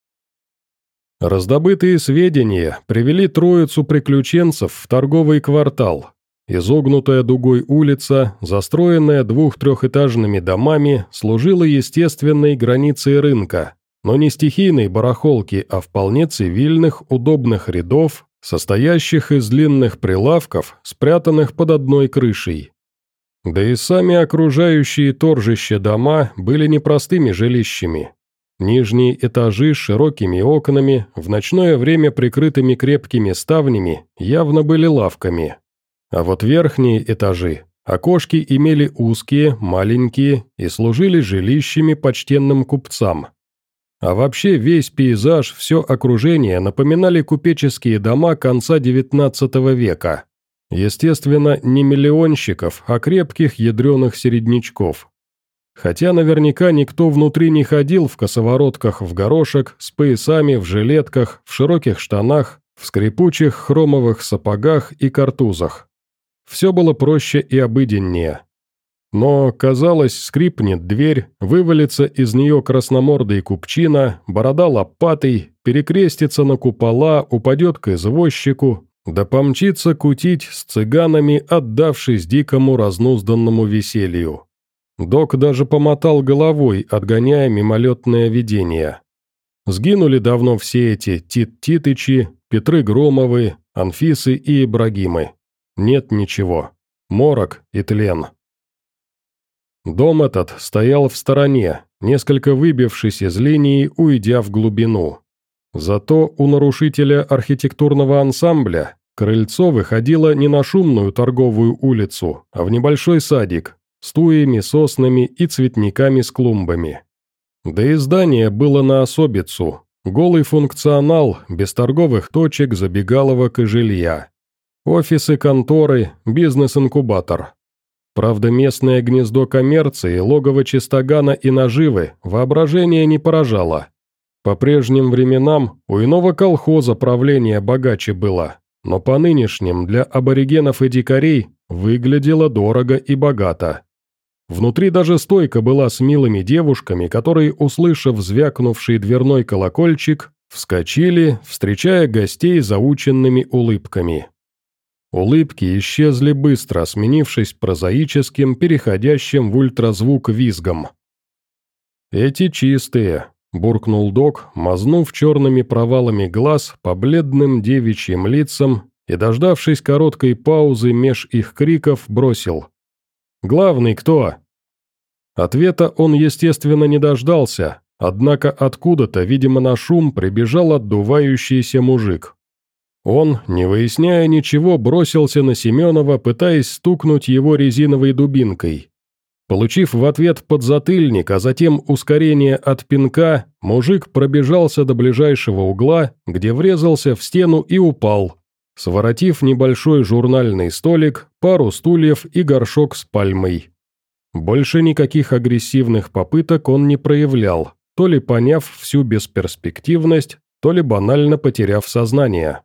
Раздобытые сведения привели троицу приключенцев в торговый квартал. Изогнутая дугой улица, застроенная двух-трехэтажными домами, служила естественной границей рынка, но не стихийной барахолки, а вполне цивильных, удобных рядов, состоящих из длинных прилавков, спрятанных под одной крышей. Да и сами окружающие торжище дома были непростыми жилищами. Нижние этажи с широкими окнами, в ночное время прикрытыми крепкими ставнями, явно были лавками. А вот верхние этажи, окошки имели узкие, маленькие и служили жилищами почтенным купцам. А вообще весь пейзаж, все окружение напоминали купеческие дома конца девятнадцатого века. Естественно, не миллионщиков, а крепких ядреных середнячков. Хотя наверняка никто внутри не ходил в косоворотках в горошек, с поясами, в жилетках, в широких штанах, в скрипучих хромовых сапогах и картузах. Все было проще и обыденнее. Но, казалось, скрипнет дверь, вывалится из нее красномордый купчина, борода лопатой, перекрестится на купола, упадет к извозчику, да помчится кутить с цыганами, отдавшись дикому разнузданному веселью. Док даже помотал головой, отгоняя мимолетное видение. Сгинули давно все эти Тит-Титычи, Петры Громовы, Анфисы и Ибрагимы. Нет ничего. Морок и тлен. Дом этот стоял в стороне, несколько выбившись из линии, уйдя в глубину. Зато у нарушителя архитектурного ансамбля крыльцо выходило не на шумную торговую улицу, а в небольшой садик, с туями, соснами и цветниками с клумбами. Да и здание было на особицу, голый функционал, без торговых точек, забегаловок и жилья. Офисы, конторы, бизнес-инкубатор. Правда, местное гнездо коммерции, логово чистогана и наживы воображение не поражало. По прежним временам у иного колхоза правление богаче было, но по нынешним для аборигенов и дикарей выглядело дорого и богато. Внутри даже стойка была с милыми девушками, которые, услышав звякнувший дверной колокольчик, вскочили, встречая гостей заученными улыбками. Улыбки исчезли быстро, сменившись прозаическим, переходящим в ультразвук визгом. «Эти чистые», – буркнул Док, мазнув черными провалами глаз по бледным девичьим лицам и, дождавшись короткой паузы меж их криков, бросил. «Главный кто?» Ответа он, естественно, не дождался, однако откуда-то, видимо, на шум прибежал отдувающийся мужик. Он, не выясняя ничего, бросился на Семенова, пытаясь стукнуть его резиновой дубинкой. Получив в ответ подзатыльник, а затем ускорение от пинка, мужик пробежался до ближайшего угла, где врезался в стену и упал, своротив небольшой журнальный столик, пару стульев и горшок с пальмой. Больше никаких агрессивных попыток он не проявлял, то ли поняв всю бесперспективность, то ли банально потеряв сознание.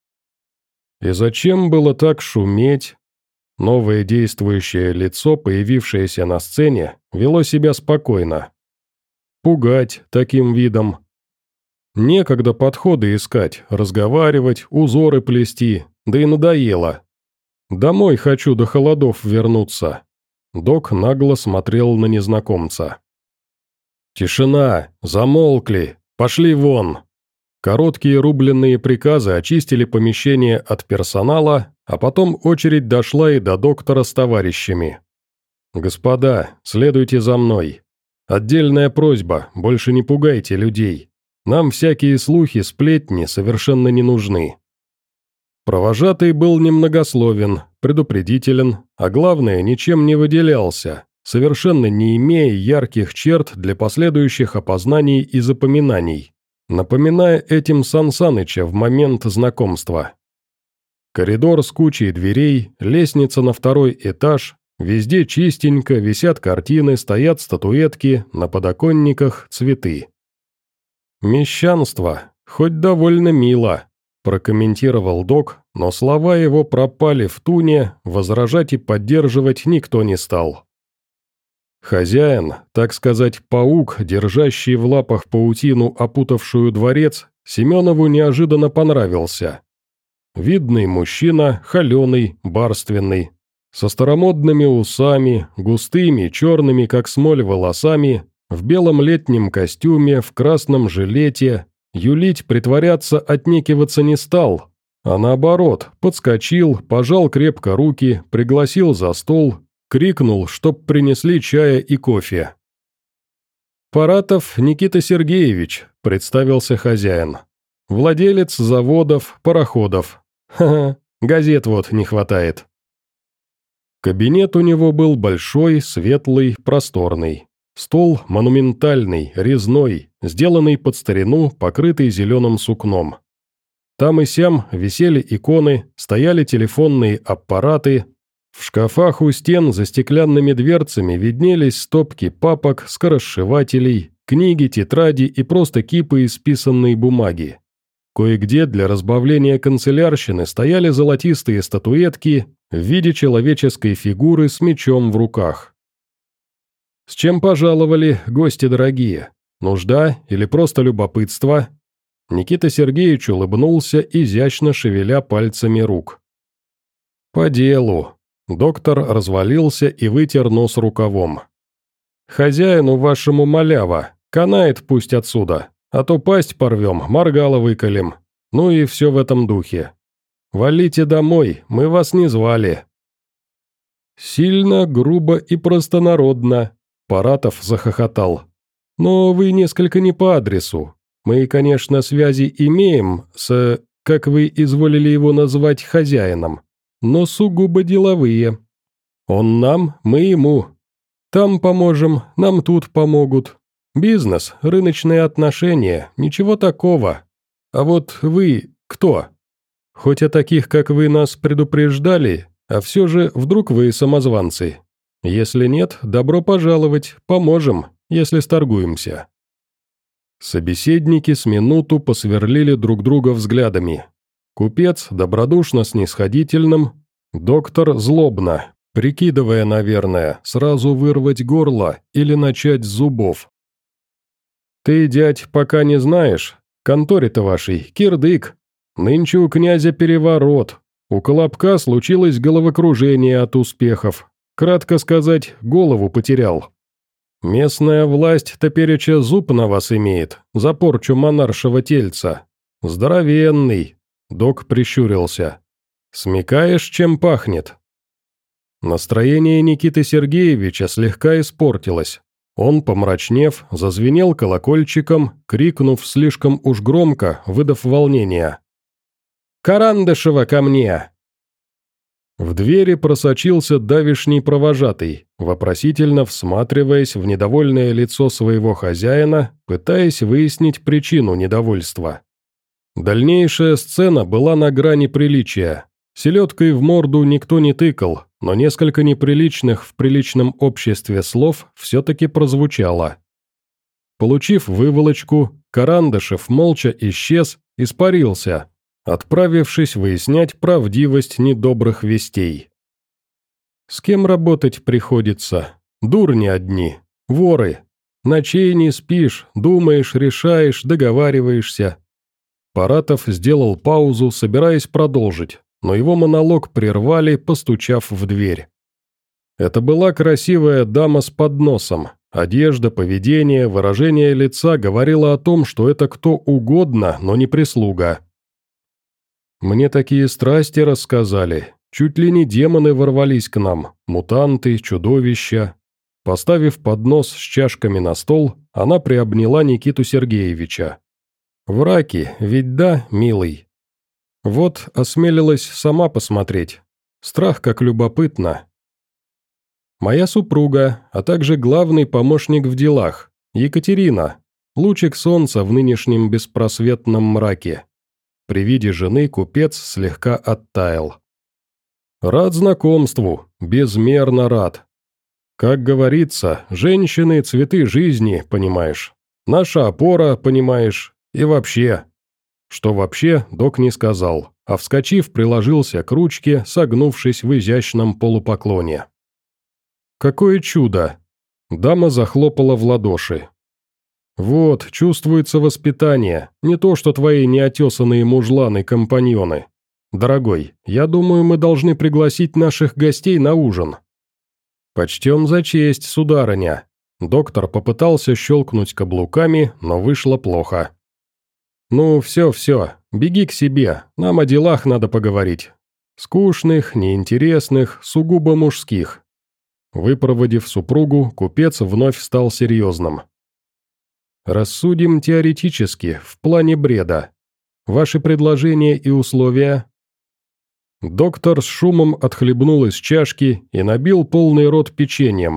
И зачем было так шуметь? Новое действующее лицо, появившееся на сцене, вело себя спокойно. Пугать таким видом. Некогда подходы искать, разговаривать, узоры плести, да и надоело. Домой хочу до холодов вернуться. Док нагло смотрел на незнакомца. «Тишина! Замолкли! Пошли вон!» Короткие рубленные приказы очистили помещение от персонала, а потом очередь дошла и до доктора с товарищами. «Господа, следуйте за мной. Отдельная просьба, больше не пугайте людей. Нам всякие слухи, сплетни совершенно не нужны». Провожатый был немногословен, предупредителен, а главное, ничем не выделялся, совершенно не имея ярких черт для последующих опознаний и запоминаний, напоминая этим Сан Саныча в момент знакомства. Коридор с кучей дверей, лестница на второй этаж, везде чистенько, висят картины, стоят статуэтки, на подоконниках цветы. «Мещанство, хоть довольно мило», – прокомментировал Док, но слова его пропали в туне, возражать и поддерживать никто не стал. Хозяин, так сказать, паук, держащий в лапах паутину, опутавшую дворец, Семенову неожиданно понравился. Видный мужчина, холеный, барственный, со старомодными усами, густыми, черными, как смоль, волосами, в белом летнем костюме, в красном жилете, юлить, притворяться, отнекиваться не стал, а наоборот, подскочил, пожал крепко руки, пригласил за стол, крикнул, чтоб принесли чая и кофе. «Паратов Никита Сергеевич», – представился хозяин. «Владелец заводов, пароходов. Ха-ха, газет вот не хватает». Кабинет у него был большой, светлый, просторный. Стол монументальный, резной, сделанный под старину, покрытый зеленым сукном. Там и сям висели иконы, стояли телефонные аппараты. В шкафах у стен за стеклянными дверцами виднелись стопки папок, скоросшивателей, книги, тетради и просто кипы исписанной бумаги. Кое-где для разбавления канцелярщины стояли золотистые статуэтки в виде человеческой фигуры с мечом в руках. «С чем пожаловали, гости дорогие? Нужда или просто любопытство?» Никита Сергеевич улыбнулся, изящно шевеля пальцами рук. «По делу». Доктор развалился и вытер нос рукавом. «Хозяину вашему малява, канает пусть отсюда, а то пасть порвем, моргало выколем. Ну и все в этом духе. Валите домой, мы вас не звали». «Сильно, грубо и простонародно», — Паратов захохотал. «Но вы несколько не по адресу. Мы, конечно, связи имеем с, как вы изволили его назвать, хозяином, но сугубо деловые. Он нам, мы ему. Там поможем, нам тут помогут. Бизнес, рыночные отношения, ничего такого. А вот вы кто? Хоть о таких, как вы, нас предупреждали, а все же вдруг вы самозванцы. Если нет, добро пожаловать, поможем, если сторгуемся». Собеседники с минуту посверлили друг друга взглядами. Купец добродушно снисходительным, доктор злобно, прикидывая, наверное, сразу вырвать горло или начать с зубов. «Ты, дядь, пока не знаешь, конторе-то вашей кирдык. Нынче у князя переворот. У Колобка случилось головокружение от успехов. Кратко сказать, голову потерял. Местная власть топереча зуб на вас имеет, за порчу монаршего тельца. Здоровенный», — док прищурился. «Смекаешь, чем пахнет?» Настроение Никиты Сергеевича слегка испортилось. Он, помрачнев, зазвенел колокольчиком, крикнув слишком уж громко, выдав волнение. «Карандышева ко мне!» В двери просочился давишний провожатый, вопросительно всматриваясь в недовольное лицо своего хозяина, пытаясь выяснить причину недовольства. Дальнейшая сцена была на грани приличия. Селедкой в морду никто не тыкал, но несколько неприличных в приличном обществе слов все-таки прозвучало. Получив выволочку, Карандышев молча исчез, испарился, отправившись выяснять правдивость недобрых вестей. С кем работать приходится? Дурни одни, воры. Ночей не спишь, думаешь, решаешь, договариваешься. Паратов сделал паузу, собираясь продолжить, но его монолог прервали, постучав в дверь. Это была красивая дама с подносом. Одежда, поведение, выражение лица говорило о том, что это кто угодно, но не прислуга. «Мне такие страсти рассказали. Чуть ли не демоны ворвались к нам, мутанты, чудовища». Поставив поднос с чашками на стол, она приобняла Никиту Сергеевича. «Враки, ведь да, милый?» Вот осмелилась сама посмотреть. Страх как любопытно. «Моя супруга, а также главный помощник в делах, Екатерина, лучик солнца в нынешнем беспросветном мраке». При виде жены купец слегка оттаял. «Рад знакомству, безмерно рад. Как говорится, женщины – цветы жизни, понимаешь. Наша опора, понимаешь, и вообще». Что вообще, док не сказал, а вскочив, приложился к ручке, согнувшись в изящном полупоклоне. «Какое чудо!» Дама захлопала в ладоши. «Вот, чувствуется воспитание, не то что твои неотесанные мужланы-компаньоны. Дорогой, я думаю, мы должны пригласить наших гостей на ужин». «Почтем за честь, сударыня». Доктор попытался щелкнуть каблуками, но вышло плохо. «Ну, все-все, беги к себе, нам о делах надо поговорить. Скучных, неинтересных, сугубо мужских». Выпроводив супругу, купец вновь стал серьезным. «Рассудим теоретически, в плане бреда. Ваши предложения и условия?» Доктор с шумом отхлебнул из чашки и набил полный рот печеньем.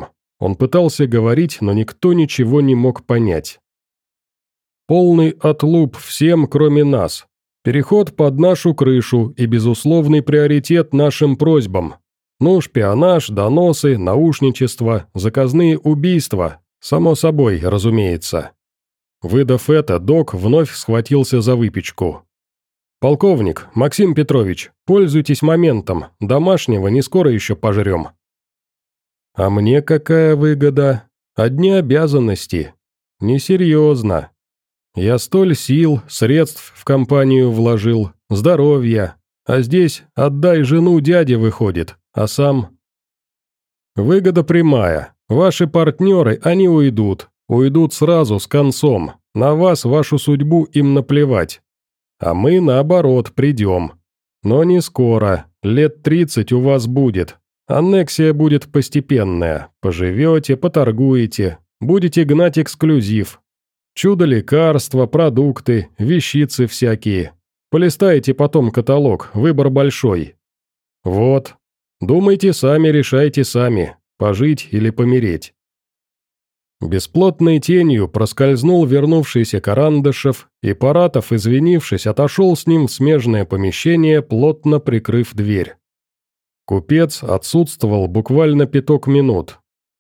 Он пытался говорить, но никто ничего не мог понять. Полный отлуп всем, кроме нас. Переход под нашу крышу и безусловный приоритет нашим просьбам. Ну, шпионаж, доносы, наушничество, заказные убийства. Само собой, разумеется. Выдав это, док вновь схватился за выпечку. «Полковник, Максим Петрович, пользуйтесь моментом, домашнего не скоро еще пожрем». «А мне какая выгода? Одни обязанности. Несерьезно. Я столь сил, средств в компанию вложил, здоровья, а здесь отдай жену дяде выходит, а сам...» «Выгода прямая. Ваши партнеры, они уйдут, уйдут сразу, с концом, на вас, вашу судьбу им наплевать. А мы, наоборот, придем. Но не скоро, лет тридцать у вас будет. Аннексия будет постепенная, поживете, поторгуете, будете гнать эксклюзив. Чудо-лекарства, продукты, вещицы всякие. Полистайте потом каталог, выбор большой. Вот. Думайте сами, решайте сами, пожить или помереть». Бесплотной тенью проскользнул вернувшийся Карандышев, и Паратов, извинившись, отошел с ним в смежное помещение, плотно прикрыв дверь. Купец отсутствовал буквально пяток минут.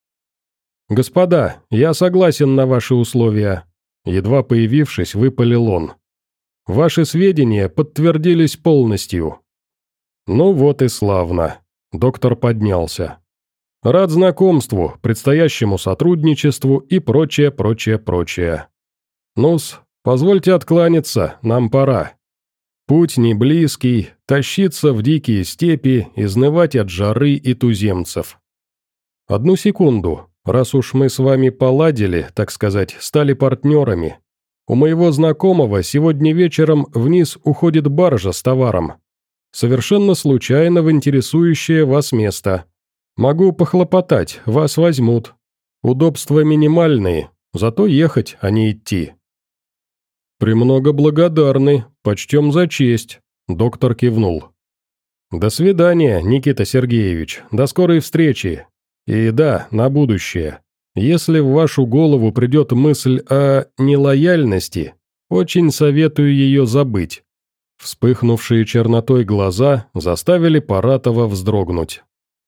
«Господа, я согласен на ваши условия», — едва появившись, выпалил он. «Ваши сведения подтвердились полностью». «Ну вот и славно», — доктор поднялся. «Рад знакомству, предстоящему сотрудничеству и прочее, прочее, прочее. Ну-с, позвольте откланяться, нам пора. Путь не близкий, тащиться в дикие степи, изнывать от жары и туземцев. Одну секунду, раз уж мы с вами поладили, так сказать, стали партнерами. У моего знакомого сегодня вечером вниз уходит баржа с товаром. Совершенно случайно в интересующее вас место. Могу похлопотать, вас возьмут. Удобства минимальные, зато ехать, а не идти». «Премного благодарны, почтем за честь», — доктор кивнул. «До свидания, Никита Сергеевич, до скорой встречи. И да, на будущее. Если в вашу голову придет мысль о нелояльности, очень советую ее забыть». Вспыхнувшие чернотой глаза заставили Паратова вздрогнуть.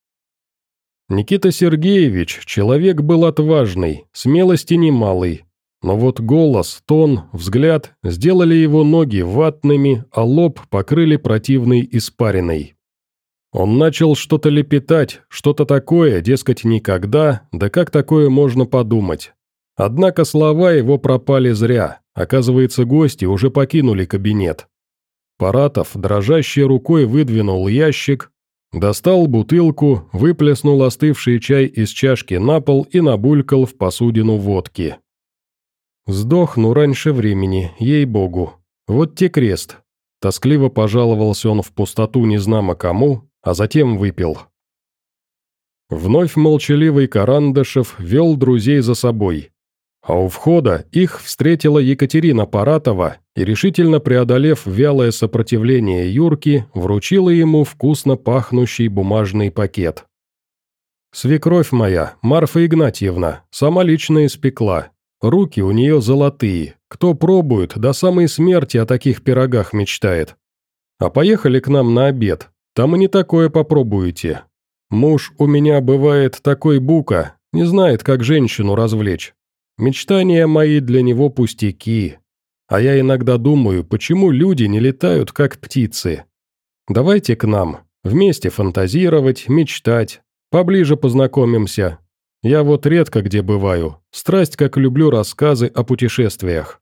Никита Сергеевич, человек был отважный, смелости немалый, но вот голос, тон, взгляд сделали его ноги ватными, а лоб покрыли противной испариной. Он начал что-то лепетать, что-то такое, дескать, никогда, да как такое можно подумать. Однако слова его пропали зря, оказывается, гости уже покинули кабинет. Паратов дрожащей рукой выдвинул ящик, достал бутылку, выплеснул остывший чай из чашки на пол и набулькал в посудину водки. «Сдохну раньше времени, ей-богу. Вот те крест». Тоскливо пожаловался он в пустоту незнамо кому, а затем выпил. Вновь молчаливый Карандышев вел друзей за собой. А у входа их встретила Екатерина Паратова и, решительно преодолев вялое сопротивление Юрки, вручила ему вкусно пахнущий бумажный пакет. «Свекровь моя, Марфа Игнатьевна, сама лично испекла. Руки у нее золотые, кто пробует, до самой смерти о таких пирогах мечтает. А поехали к нам на обед, там и не такое попробуете. Муж у меня бывает такой бука, не знает, как женщину развлечь. Мечтания мои для него пустяки. А я иногда думаю, почему люди не летают, как птицы. Давайте к нам, вместе фантазировать, мечтать, поближе познакомимся. Я вот редко где бываю, страсть как люблю рассказы о путешествиях».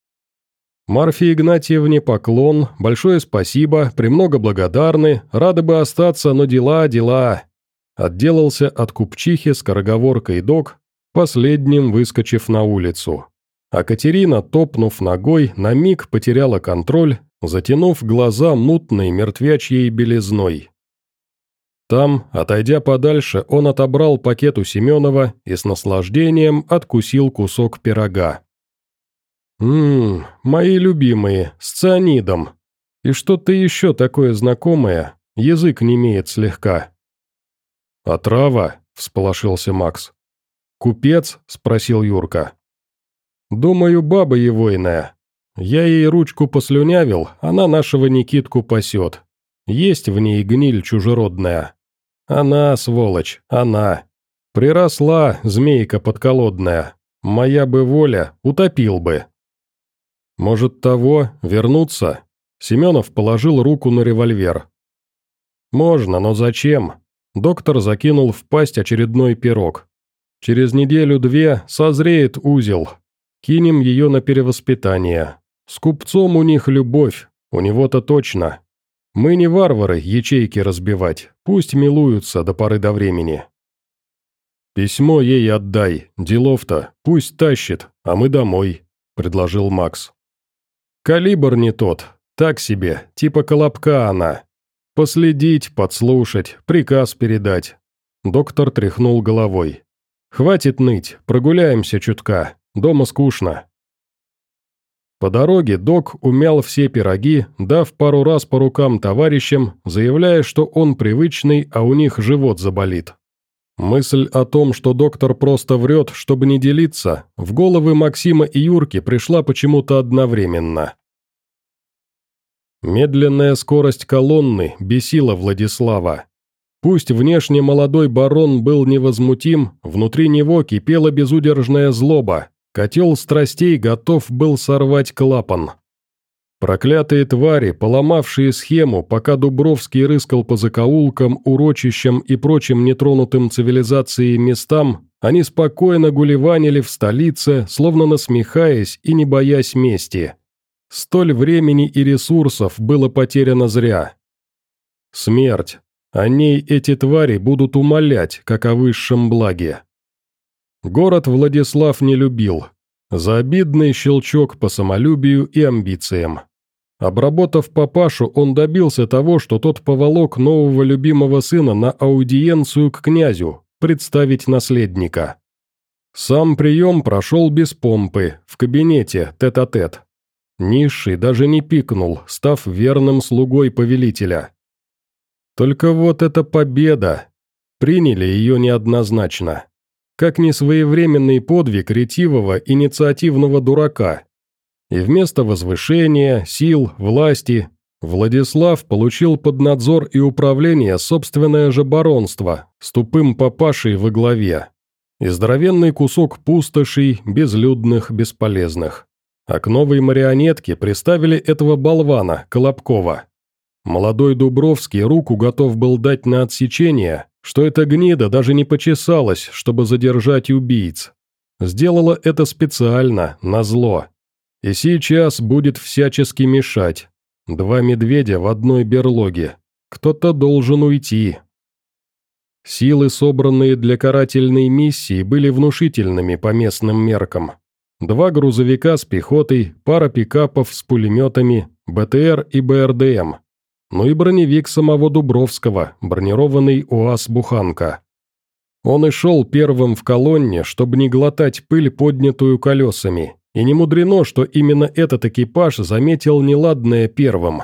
Марфе Игнатьевне поклон, большое спасибо, премного благодарны, рады бы остаться, но дела, дела. Отделался от купчихи скороговоркой док, последним выскочив на улицу. А Катерина, топнув ногой, на миг потеряла контроль, затянув глаза мутной мертвячьей белизной. Там, отойдя подальше, он отобрал пакет у Семенова и с наслаждением откусил кусок пирога. «Ммм, мои любимые, с цианидом. И что-то еще такое знакомое, язык немеет слегка». «Отрава?» – всполошился Макс. «Купец?» – спросил Юрка. «Думаю, баба егойная. Я ей ручку послюнявил, она нашего Никитку пасет. Есть в ней гниль чужеродная. Она, сволочь, она. Приросла, змейка подколодная. Моя бы воля, утопил бы». «Может, того, вернуться?» Семенов положил руку на револьвер. «Можно, но зачем?» Доктор закинул в пасть очередной пирог. «Через неделю-две созреет узел. Кинем ее на перевоспитание. С купцом у них любовь, у него-то точно. Мы не варвары ячейки разбивать, пусть милуются до поры до времени». «Письмо ей отдай, делов-то, пусть тащит, а мы домой», – предложил Макс. «Калибр не тот, так себе, типа колобка она. Последить, подслушать, приказ передать». Доктор тряхнул головой. «Хватит ныть, прогуляемся чутка, дома скучно». По дороге док умял все пироги, дав пару раз по рукам товарищам, заявляя, что он привычный, а у них живот заболит. Мысль о том, что доктор просто врет, чтобы не делиться, в головы Максима и Юрки пришла почему-то одновременно. Медленная скорость колонны бесила Владислава. Пусть внешне молодой барон был невозмутим, внутри него кипела безудержная злоба, котел страстей готов был сорвать клапан. Проклятые твари, поломавшие схему, пока Дубровский рыскал по закоулкам, урочищам и прочим нетронутым цивилизацией местам, они спокойно гулеванили в столице, словно насмехаясь и не боясь мести. Столь времени и ресурсов было потеряно зря. Смерть. О ней эти твари будут умолять, как о высшем благе. Город Владислав не любил. За обидный щелчок по самолюбию и амбициям. Обработав папашу, он добился того, что тот поволок нового любимого сына на аудиенцию к князю, представить наследника. Сам прием прошел без помпы, в кабинете, тет-а-тет. Низший даже не пикнул, став верным слугой повелителя. Только вот эта победа. Приняли ее неоднозначно. Как несвоевременный подвиг ретивого инициативного дурака. И вместо возвышения, сил, власти, Владислав получил под надзор и управление собственное же баронство с тупым папашей во главе. И здоровенный кусок пустошей, безлюдных, бесполезных. А к новой марионетке приставили этого болвана, Колобкова. Молодой Дубровский руку готов был дать на отсечение, что эта гнида даже не почесалась, чтобы задержать убийц. Сделала это специально, назло. И сейчас будет всячески мешать. Два медведя в одной берлоге. Кто-то должен уйти. Силы, собранные для карательной миссии, были внушительными по местным меркам. Два грузовика с пехотой, пара пикапов с пулеметами, БТР и БРДМ. Ну и броневик самого Дубровского, бронированный УАЗ-буханка. Он и шел первым в колонне, чтобы не глотать пыль, поднятую колесами. И не мудрено, что именно этот экипаж заметил неладное первым.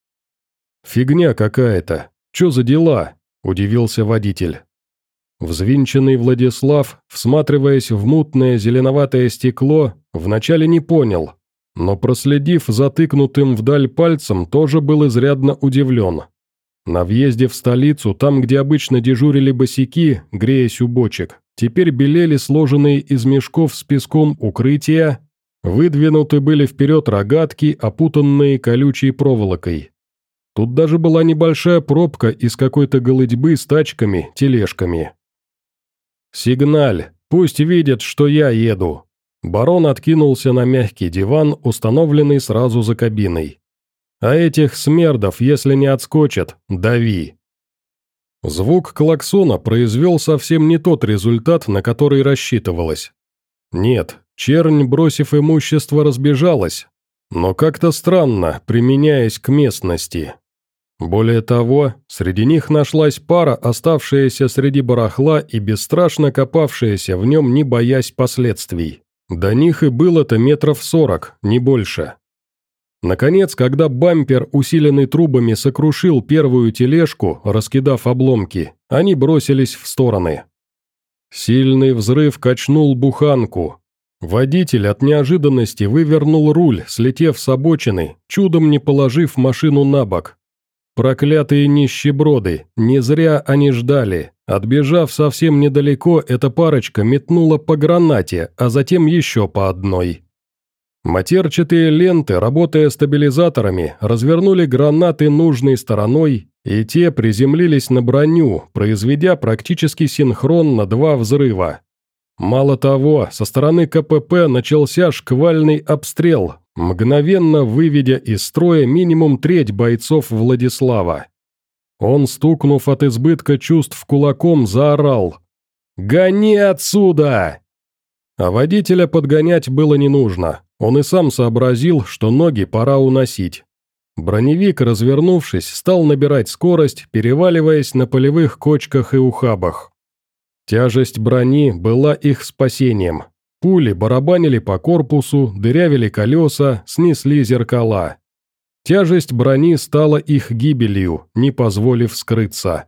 «Фигня какая-то. Чё за дела?» – удивился водитель. Взвинченный Владислав, всматриваясь в мутное зеленоватое стекло, вначале не понял, но, проследив затыкнутым вдаль пальцем, тоже был изрядно удивлен. На въезде в столицу, там, где обычно дежурили босяки, греясь у бочек, теперь белели сложенные из мешков с песком укрытия, выдвинуты были вперед рогатки, опутанные колючей проволокой. Тут даже была небольшая пробка из какой-то голытьбы с тачками, тележками. «Сигналь, пусть видят, что я еду». Барон откинулся на мягкий диван, установленный сразу за кабиной. «А этих смердов, если не отскочат, дави». Звук клаксона произвел совсем не тот результат, на который рассчитывалось. Нет, чернь, бросив имущество, разбежалась, но как-то странно, применяясь к местности. Более того, среди них нашлась пара, оставшаяся среди барахла и бесстрашно копавшаяся в нем, не боясь последствий. До них и было-то метров сорок, не больше. Наконец, когда бампер, усиленный трубами, сокрушил первую тележку, раскидав обломки, они бросились в стороны. Сильный взрыв качнул буханку. Водитель от неожиданности вывернул руль, слетев с обочины, чудом не положив машину на бок. Проклятые нищеброды, не зря они ждали. Отбежав совсем недалеко, эта парочка метнула по гранате, а затем еще по одной. Матерчатые ленты, работая стабилизаторами, развернули гранаты нужной стороной, и те приземлились на броню, произведя практически синхронно два взрыва. Мало того, со стороны КПП начался шквальный обстрел, мгновенно выведя из строя минимум треть бойцов Владислава. Он, стукнув от избытка чувств кулаком, заорал: «Гони отсюда!» А водителя подгонять было не нужно, он и сам сообразил, что ноги пора уносить. Броневик, развернувшись, стал набирать скорость, переваливаясь на полевых кочках и ухабах. Тяжесть брони была их спасением. Пули барабанили по корпусу, дырявили колеса, снесли зеркала. Тяжесть брони стала их гибелью, не позволив скрыться.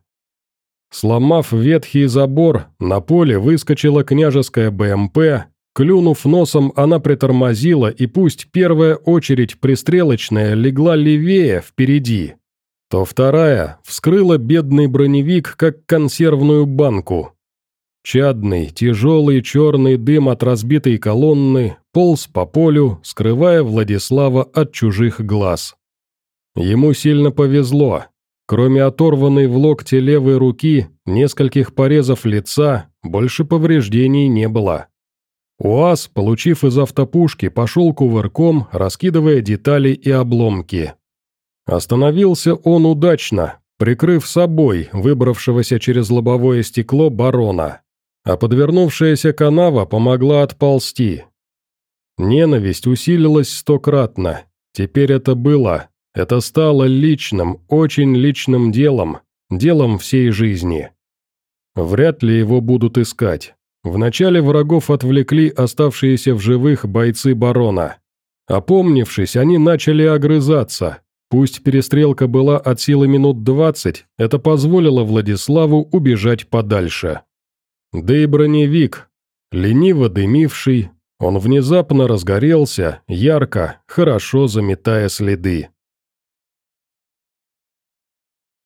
Сломав ветхий забор, на поле выскочила княжеская БМП, клюнув носом, она притормозила, и пусть первая очередь пристрелочная легла левее, впереди, то вторая вскрыла бедный броневик, как консервную банку. Чадный, тяжелый черный дым от разбитой колонны полз по полю, скрывая Владислава от чужих глаз. Ему сильно повезло. Кроме оторванной в локте левой руки, нескольких порезов лица, больше повреждений не было. УАЗ, получив из автопушки, пошел кувырком, раскидывая детали и обломки. Остановился он удачно, прикрыв собой выбравшегося через лобовое стекло барона, а подвернувшаяся канава помогла отползти. Ненависть усилилась стократно. Теперь это было... Это стало личным, очень личным делом, делом всей жизни. Вряд ли его будут искать. Вначале врагов отвлекли оставшиеся в живых бойцы барона. Опомнившись, они начали огрызаться. Пусть перестрелка была от силы минут двадцать, это позволило Владиславу убежать подальше. Да и броневик, лениво дымивший, он внезапно разгорелся, ярко, хорошо заметая следы.